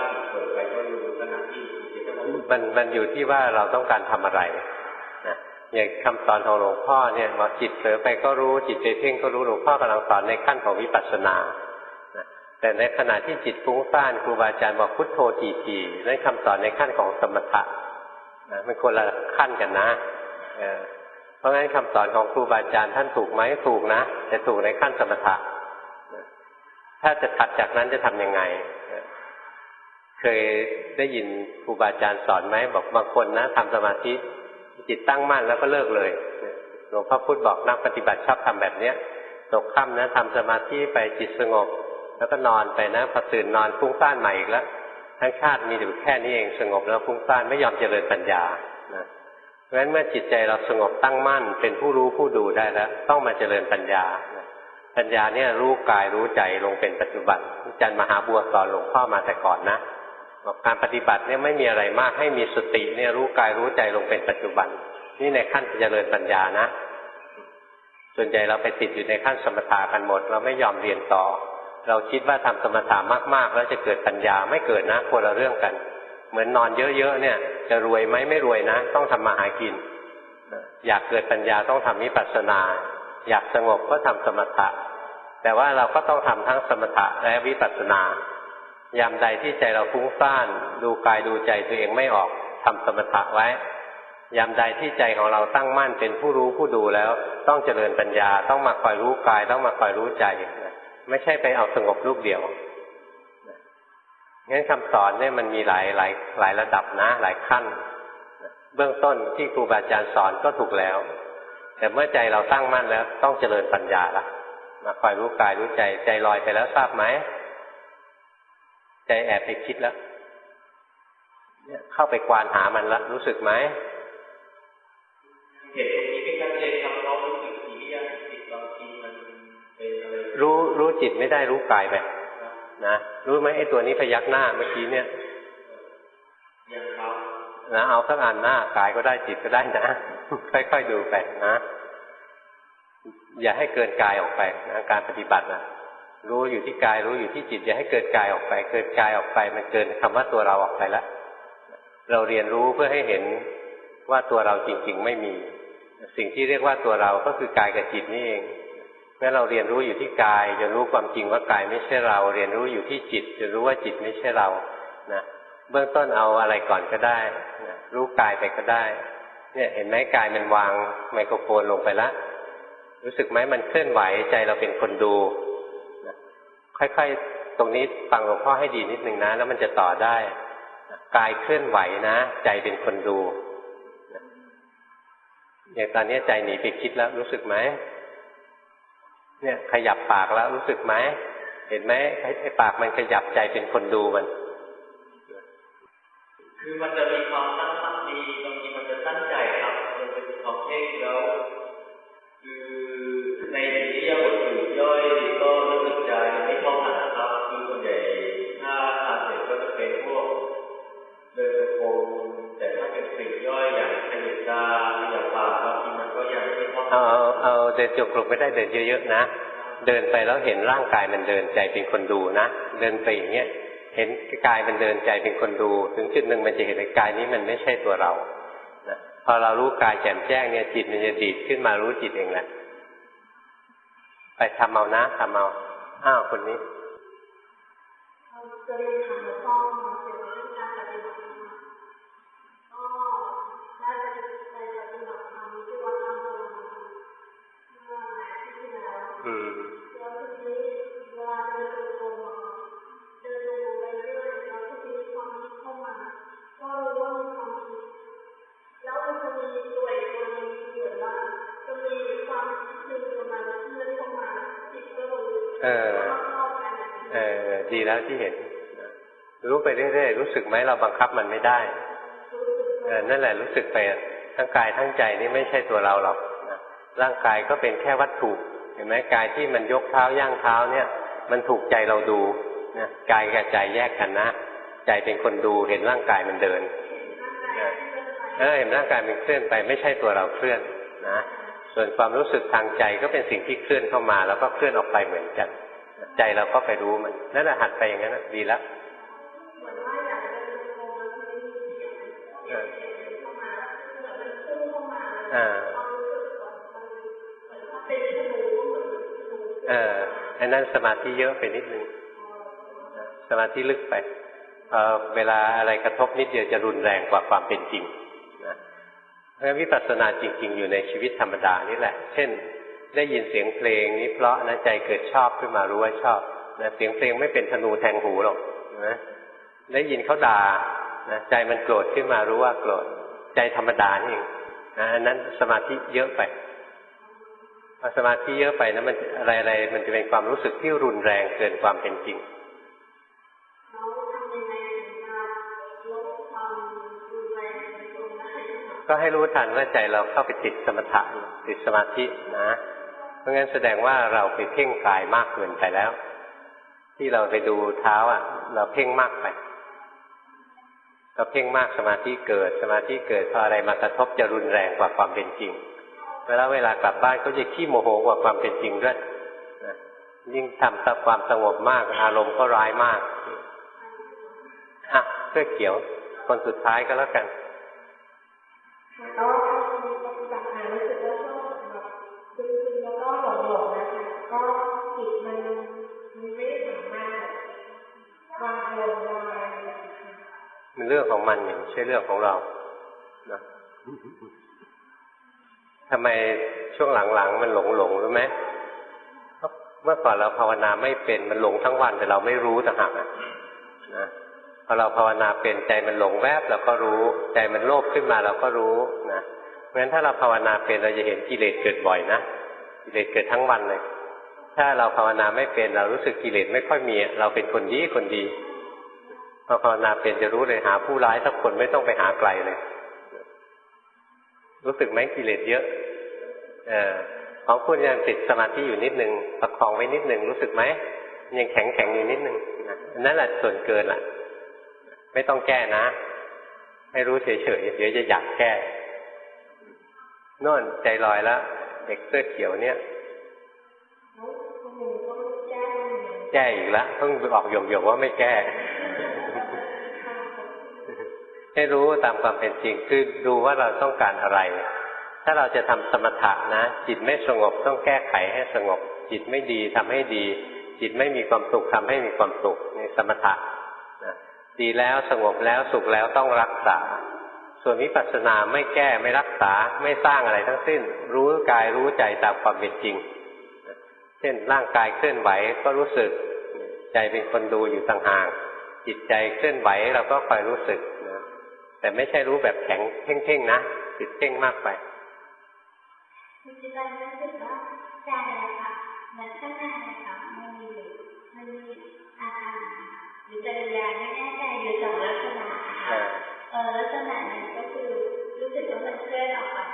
มันอยู่ที่ว่าเราต้องการทำอะไรนะอย่างคำสอนของหลวงพ่อเนี่ยว่าจิตเผลอไปก็รู้จิตไปเพ่งก็รู้หลวงพ่อกำลังสอนในขั้นของวิปัสสนาแต่ในขณะที่จิตฟุ้งซ่านครูบาอาจารย์บอกพุทโธทีๆนั่นคำสอนในขั้นของสมถะมันคนละขั้นกันนะเพราะงั้นคำสอนของครูบาอาจารย์ท่านถูกไหมถูกนะแต่ถูกในขั้นสมถะถ้าจะถัดจากนั้นจะทำยังไงเคยได้ยินครูบาอาจารย์สอนไหมบอกบางคนนะทำสมาธิจิตตั้งมั่นแล้วก็เลิกเลยหลวงพ่อพุธบอกนักปฏิบัติชอบทำแบบเนี้ยตกค่ำนะทำสมาธิไปจิตสงบแล้วก็นอนไปนะพอตื่นนอนฟุ้งซ่านใหม่อีกแล้วทั้งชาติมีอยู่แค่นี้เองสงบแล้วฟุ้งซ่านไม่ยอมเจริญปัญญานะเพราะฉะนั้นเมื่อจิตใจเราสงบตั้งมั่นเป็นผู้รู้ผู้ดูได้แล้วต้องมาเจริญปัญญาปัญญาเนี่ยรู้กายรู้ใจลงเป็นปัจจุบันอาจารย์มหาบัวสอนหลวงพ่อมาแต่ก่อนนะบอกการปฏิบัติเนี่ยไม่มีอะไรมากให้มีสติเนี่ยรู้กายรู้ใจลงเป็นปัจจุบันนี่ในขั้นเจริญปัญญานะส่วนใหญ่เราไปติดอยู่ในขั้นสมถะกันหมดเราไม่ยอมเรียนต่อเราคิดว่าทำสมถะมากๆแล้วจะเกิดปัญญาไม่เกิดนะคนละเรื่องกันเหมือนนอนเยอะๆเนี่ยจะรวยไหมไม่รวยนะต้องทำมาหากินอยากเกิดปัญญาต้องทำวิปัสสนาอยากสงบก็ทำสมถะแต่ว่าเราก็ต้องทำทั้งสมถะและวิปัสสนายามใดที่ใจเราฟุ้งซ่านดูกายดูใจตัวเองไม่ออกทำสมถะไว้ยามใดที่ใจของเราตั้งมั่นเป็นผู้รู้ผู้ดูแล้วต้องเจริญปัญญาต้องมาคอยรู้กายต้องมาคอยรู้ใจไม่ใช่ไปเอาสงบรูปเดียวงั้นคำสอนเนี่ยมันมีหลายระดับนะหลายขั้นเบื้องต้นที่ครูบาอาจารย์สอนก็ถูกแล้วแต่เมื่อใจเราตั้งมั่นแล้วต้องเจริญปัญญาละมาคอยรู้กายรู้ใจใจลอยไปแล้วทราบไหมใจแอบไปคิดแล้วเนี่ยเข้าไปกวานหามันแล้วรู้สึกไหมเห็นตรงนี้ไม่ชัดเจนครับเพราะรู้สึกทีนี้จิตบางทีมันเป็นอะไรรู้จิตไม่ได้รู้กายไปนะรู้ไหมไอ้ตัวนี้พยักหน้าเมื่อกี้เนี่ยยังครับนะเอาสักอันหน้ากายก็ได้จิตก็ได้นะค่อยๆดูไปนะอย่าให้เกินกายออกไปนะการปฏิบัตินะรู้อยู่ที่กายรู้อยู่ที่จิตอย่าให้เกินกายออกไปเกินกายออกไปมันเกินคำว่าตัวเราออกไปแล้วเราเรียนรู้เพื่อให้เห็นว่าตัวเราจริงๆไม่มีสิ่งที่เรียกว่าตัวเราก็คือกายกับจิตนี่เองเมื่อเราเรียนรู้อยู่ที่กายจะรู้ความจริงว่ากายไม่ใช่เราเรียนรู้อยู่ที่จิตจะรู้ว่าจิตไม่ใช่เรานะเบื้องต้นเอาอะไรก่อนก็ได้นะรู้กายไปก็ได้เนี่ยเห็นไหมกายมันวางไมโครโฟนลงไปแล้วรู้สึกไหมมันเคลื่อนไหวใจเราเป็นคนดูค่อยๆตรงนี้ฟังหลวงพ่อให้ดีนิดนึงนะแล้วมันจะต่อได้กายเคลื่อนไหวนะใจเป็นคนดูอย่างตอนนี้ใจหนีไปคิดแล้วรู้สึกไหมเนี่ยขยับปากแล้วรู้สึกไหมเห็นไหมไอ้ปากมันขยับใจเป็นคนดูมันคือมันจะมีความตั้งมั่นดีบางทีมันจะตั้งใจครับมันเป็นความเพ่งแล้วคือในที่ย่อยย่อยก็รู้สึกใจไม่คล่องนะครับคือส่วนใหญ่ถ้าทานเสร็จก็จะเป็นพวกเดินโค้งแต่ถ้าเป็นสิ่งย่อยอย่างขยับตาขยับปากบางทีมันก็ยังไม่คล่องเอาเดินจงกรมไม่ได้เดินเยอะๆนะเดินไปแล้วเห็นร่างกายมันเดินใจเป็นคนดูนะเดินไปอย่างเงี้ยเห็นกายมันเดินใจเป็นคนดูถึงจุดหนึ่งมันจะเห็นกายนี้มันไม่ใช่ตัวเรานะพอเรารู้กายแจ่มแจ้งเนี่ยจิตมันจะดีดขึ้นมารู้จิตเองแหละไปทำเอานะทำเอาอ้าวคนนี้จะเรียนถามหลวงพ่อมาเกี่ยวกับเรื่องการปฏิบัติธรรมก็ได้ไปปฏิบัติธรรมที่วัดธรรมโบราณเมื่อหลายปีที่แล้วแล้วทีนี้เวลาเดินจงกรมไปเรื่อยแล้วทีนี้ความคิดเข้ามาก็รู้ว่ามีความคิดแล้วมันจะมีตัวอีกตัวนึงเหมือนว่าจะมีความคิดหนึ่งตัวนั้นที่มันเข้ามาจิตก็รู้ดีแล้วที่เห็นรู้ไปเรื่อยๆรู้สึกไหมเราบังคับมันไม่ได้นั่นแหละรู้สึกไปทั้งกายทั้งใจนี่ไม่ใช่ตัวเราหรอกร่างกายก็เป็นแค่วัตถุเห็นไหมกายที่มันยกเท้าย่างเท้าเนี่ยมันถูกใจเราดูนะกายกับใจแยกกันนะใจเป็นคนดูเห็นร่างกายมันเดินเห็นร่างกายมันเคลื่อนไปไม่ใช่ตัวเราเคลื่อนนะส่วนความรู้สึกทางใจก็เป็นสิ่งที่เคลื่อนเข้ามาแล้วก็เคลื่อนออกไปเหมือนกันใจเราก็ไปรู้มันนั่นแหละหัดไปอย่างนั้นดีแล้วอันนั้นสมาธิเยอะไปนิดนึงสมาธิลึกไปเวลาอะไรกระทบนิดเดียวจะรุนแรงกว่าความเป็นจริงนะเพราะวิปัสสนาจริงๆอยู่ในชีวิตธรรมดานี่แหละเช่นได้ยินเสียงเพลงนี้เพราะนะใจเกิดชอบขึ้นมารู้ว่าชอบนะเสียงเพลงไม่เป็นธนูแทงหูหรอกนะได้ยินเขาด่านะใจมันโกรธขึ้นมารู้ว่าโกรธใจธรรมดานี่เองนะอันนั้นสมาธิเยอะไปพอสมาธิเยอะไปนะมันอะไรๆมันจะเป็นความรู้สึกที่รุนแรงเกินความเป็นจริงก็ให้รู้ทันว่าใจเราเข้าไปติดสมถะติดสมาธินะเพราะงั้นแสดงว่าเราไปเพ่งกายมากเกินไปแล้วที่เราไปดูเท้าเราเพ่งมากไปเราเพ่งมากสมาธิเกิดพออะไรมากระทบจะรุนแรงกว่าความเป็นจริงเวลากลับบ้านก็จะขี้โมโหกว่าความเป็นจริงด้วยยิ่งทำกับความสงบมากอารมณ์ก็ร้ายมากเสื้อเขียวคนสุดท้ายก็แล้วกันก็ปฏิบัติมารู้สึกว่าชอบแบบจริงๆแล้วก็หลงๆนะคะก็จิตมันไม่สามารถวางอารมณ์ได้มันเรื่องของมันไม่ใช่เรื่องของเรานะทำไมช่วงหลังๆมันหลงรู้ไหมเมื่อก่อนเราภาวนาไม่เป็นมันหลงทั้งวันแต่เราไม่รู้ต่างหากนะพอเราภาวนาเป็นใจมันหลงแวบเราก็รู้ใจมันโลภขึ้นมาเราก็รู้นะเพราะฉะนั้นถ้าเราภาวนาเป็นเราจะเห็นกิเลสเกิดบ่อยนะกิเลสเกิดทั้งวันเลยถ้าเราภาวนาไม่เป็นเรารู้สึกกิเลสไม่ค่อยมีเราเป็นคนดีพอภาวนาเป็นจะรู้เลยหาผู้ร้ายสักคนไม่ต้องไปหาไกลเลยรู้สึกไหมกิเลสเยอะของคุณยังติดสมาธิอยู่นิดนึงประคองไว้นิดนึงรู้สึกไหมยังแข็งอยู่นิดนึงนั่นแหละส่วนเกินล่ะไม่ต้องแก้นะให้รู้เฉยๆเดี๋ยวจะอยากแก้โน่นใจลอยแล้วเด็กเสื้อเขียวเนี่ยแก้อีกแล้วเพิ่งออกหยกๆว่าไม่แก้ให้รู้ตามความเป็นจริงคือดูว่าเราต้องการอะไรถ้าเราจะทำสมถะนะจิตไม่สงบต้องแก้ไขให้สงบจิตไม่ดีทำให้ดีจิตไม่มีความสุขทำให้มีความสุขในสมถะนะดีแล้วสงบแล้วสุขแล้วต้องรักษาส่วนวิปัสสนาไม่แก้ไม่รักษาไม่สร้างอะไรทั้งสิ้นรู้กายรู้ใจตามความเป็นจริงเช่นร่างกายเคลื่อนไหวก็รู้สึกใจเป็นคนดูอยู่ต่างหากจิตใจเคลื่อนไหวเราก็คอยรู้สึกนะแต่ไม่ใช่รู้แบบแข็งเพ่งๆนะติดเพ่งมากไปมันจะรู้สึกว่าใจค่ะมันข้างในค่ะมันมีอาการหรือจริยาไม่แน่ใจอยู่สองลักษณะลักษณะนั้นก็คือรู้สึกว่ามันเคลื่อนออกไป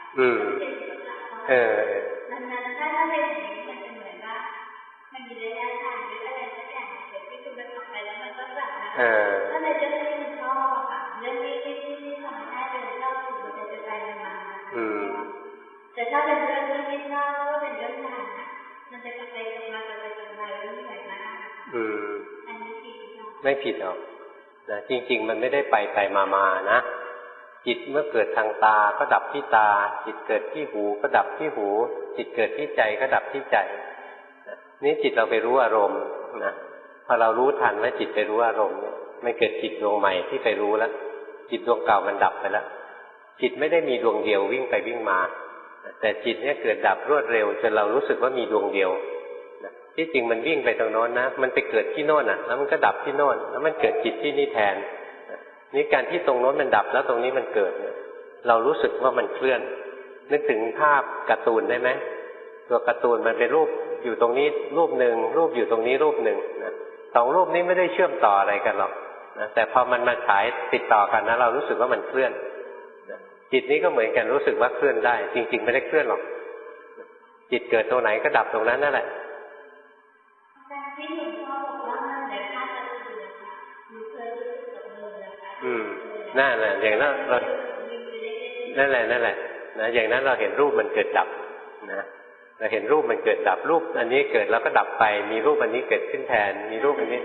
นั้นถ้าเป็นอย่างนี้มันจะเหมือนว่ามันมีระยะทางหรืออะไรสักอย่างเกิดขึ้นมันออกไปแล้วมันก็กลับมาก็เลยจะไม่ชอบค่ะเรื่องนี้ที่ธรรมชาติเป็นชอบถูกมันจะไปมาแต่ถ้าเป็นเรื่องที่ไม่ชอบก็เป็นเรื่องงานมันจะกลับไปกลับมาแล้วเหนื่อยมากอันนี้ผิดไม่ผิดหรอกนะจริงๆมันไม่ได้ไปมานะจิตเมื่อเกิดทางตาก็ดับที่ตาจิตเกิดที่หูก็ดับที่หูจิตเกิดที่ใจก็ดับที่ใจนี่จิตเราไปรู้อารมณ์นะพอเรารู้ทันว่าจิตไปรู้อารมณ์เนี่ยมันเกิดจิตดวงใหม่ที่ไปรู้แล้วจิตดวงเก่ามันดับไปแล้วจิตไม่ได้มีดวงเดียววิ่งไปวิ่งมาแต่จิตเนี่ยเกิดดับรวดเร็วจนเรารู้สึกว่ามีดวงเดียวที่จริงมันวิ่งไปตรงโน้นนะมันไปเกิดที่โน่นแล้วมันก็ดับที่โน่นแล้วมันเกิดจิตที่นี่แทนนี่การที่ตรงโน้นมันดับแล้วตรงนี้มันเกิดเนี่ยเรารู้สึกว่ามันเคลื่อนนึกถึงภาพการ์ตูนได้ไหมตัวการ์ตูนมันเป็นรูปอยู่ตรงนี้รูปหนึ่งรูปอยู่ตรงนี้รูปหนึ่งนะสองรูปนี้ไม่ได้เชื่อมต่ออะไรกันหรอกนะแต่พอมันมาฉายติดต่อกันนะเรารู้สึกว่ามันเคลื่อนจิตนี้ก็เหมือนกันรู้สึกว่าเคลื่อนได้จริงๆไม่ได้เคลื่อนหรอกจิตเกิดตรงไหนก็ดับตรงนั้นนั่นแหละที่หลวงพ่อบอกว่ามันเหมือนธาตุสี่ค่ะมีเคยรู้สึกกับมือนะคะนั่นแหละอย่างนั้นเรานั่นแหละนะอย่างนั้นเราเห็นรูปมันเกิดดับนะเราเห็นรูปมันเกิดดับรูปอันนี้เกิดแล้วก็ดับไปมีรูปอันนี้เกิดขึ้นแทนมีรูปอันนี้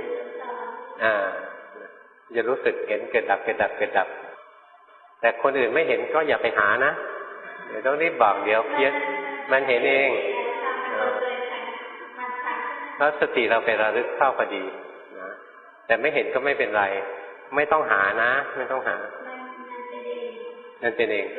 จะรู้สึกเห็นเกิดดับแต่คนอื่นไม่เห็นก็อย่าไปหานะเดี๋ยวต้องรีบบอกเดี๋ยวเพี้ยนมันเห็นเองแล้วสติเราไประลึกเข้าพอดีนะแต่ไม่เห็นก็ไม่เป็นไรไม่ต้องหานะไม่ต้องหามันเป็นเอง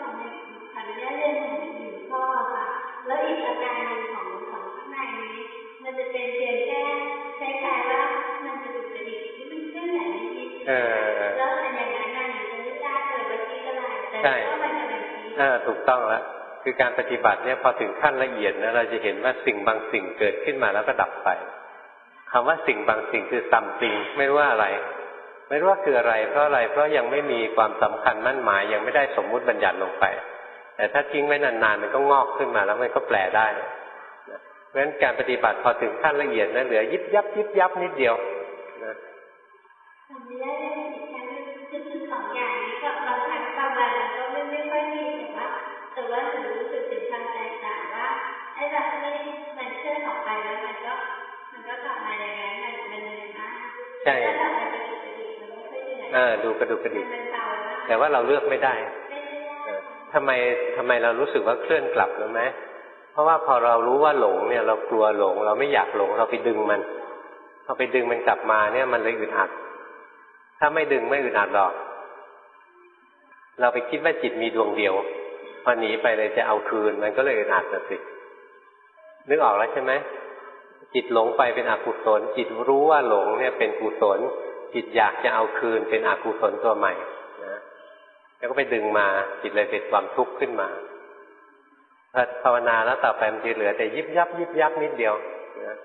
แล้วอีกอาการหนึ่งของข้างในนี้มันจะเป็นเพียงแค่คล้ายๆว่ามันจะดุกระดิกที่มันเคลื่อนไหวนิดๆแล้วมันอย่างนั้นนั่นจะไม่ได้เลยว่าคิดอะไรแต่ก็มันจะเป็นถูกต้องแล้วคือการปฏิบัติเนี่ยพอถึงขั้นละเอียดนะเราจะเห็นว่าสิ่งบางสิ่งเกิดขึ้นมาแล้วก็ดับไปคำว่าสิ่งบางสิ่งคือซัมติงไม่รู้ว่าอะไรไม่รู้ว่าคืออะไรเพราะอะไรเพราะยังไม่มีความสำคัญมั่นหมายยังไม่ได้สมมุติบัญญัติลงไปแต่ถ้าทิ้งไว้นานๆมันก็งอกขึ้นมาแล้วมันก็แปลได้เพราะฉะนั้นการปฏิบัติพอถึงขั้นละเอียดนะเหลือยิบยับนิดเดียวนะทำไม่ได้คือสองอย่างนี้ก็เราทำบางวันเราก็ไม่ค่อยมีแต่ว่าหนูรู้สึกถึงความแตกต่างว่าไอ้แบบนี้มันเคลื่อนออกไปแล้วมันก็กลับมาอย่างนั้นมันนะใช่ดูกระดุกกระดิกแต่ว่าเราเลือกไม่ได้ทำไมเรารู้สึกว่าเคลื่อนกลับรู้ไหมเพราะว่าพอเรารู้ว่าหลงเนี่ยเรากลัวหลงเราไม่อยากหลงเราไปดึงมันพอไปดึงมันกลับมาเนี่ยมันเลยอึดอัดถ้าไม่ดึงไม่อึดอัดหรอกเราไปคิดว่าจิตมีดวงเดียวพอหนีไปเลยจะเอาคืนมันก็เลยอึดอัดสินึกออกแล้วใช่ไหมจิตหลงไปเป็นอกุศลจิตรู้ว่าหลงเนี่ยเป็นกุศลจิตอยากจะเอาคืนเป็นอกุศลตัวใหม่นะแล้วก็ไปดึงมาจิตเลยเป็นความทุกข์ขึ้นมาพอภาวนาแล้วต่อไปมันจะเหลือแต่ยิบยับนิดเดียวนะ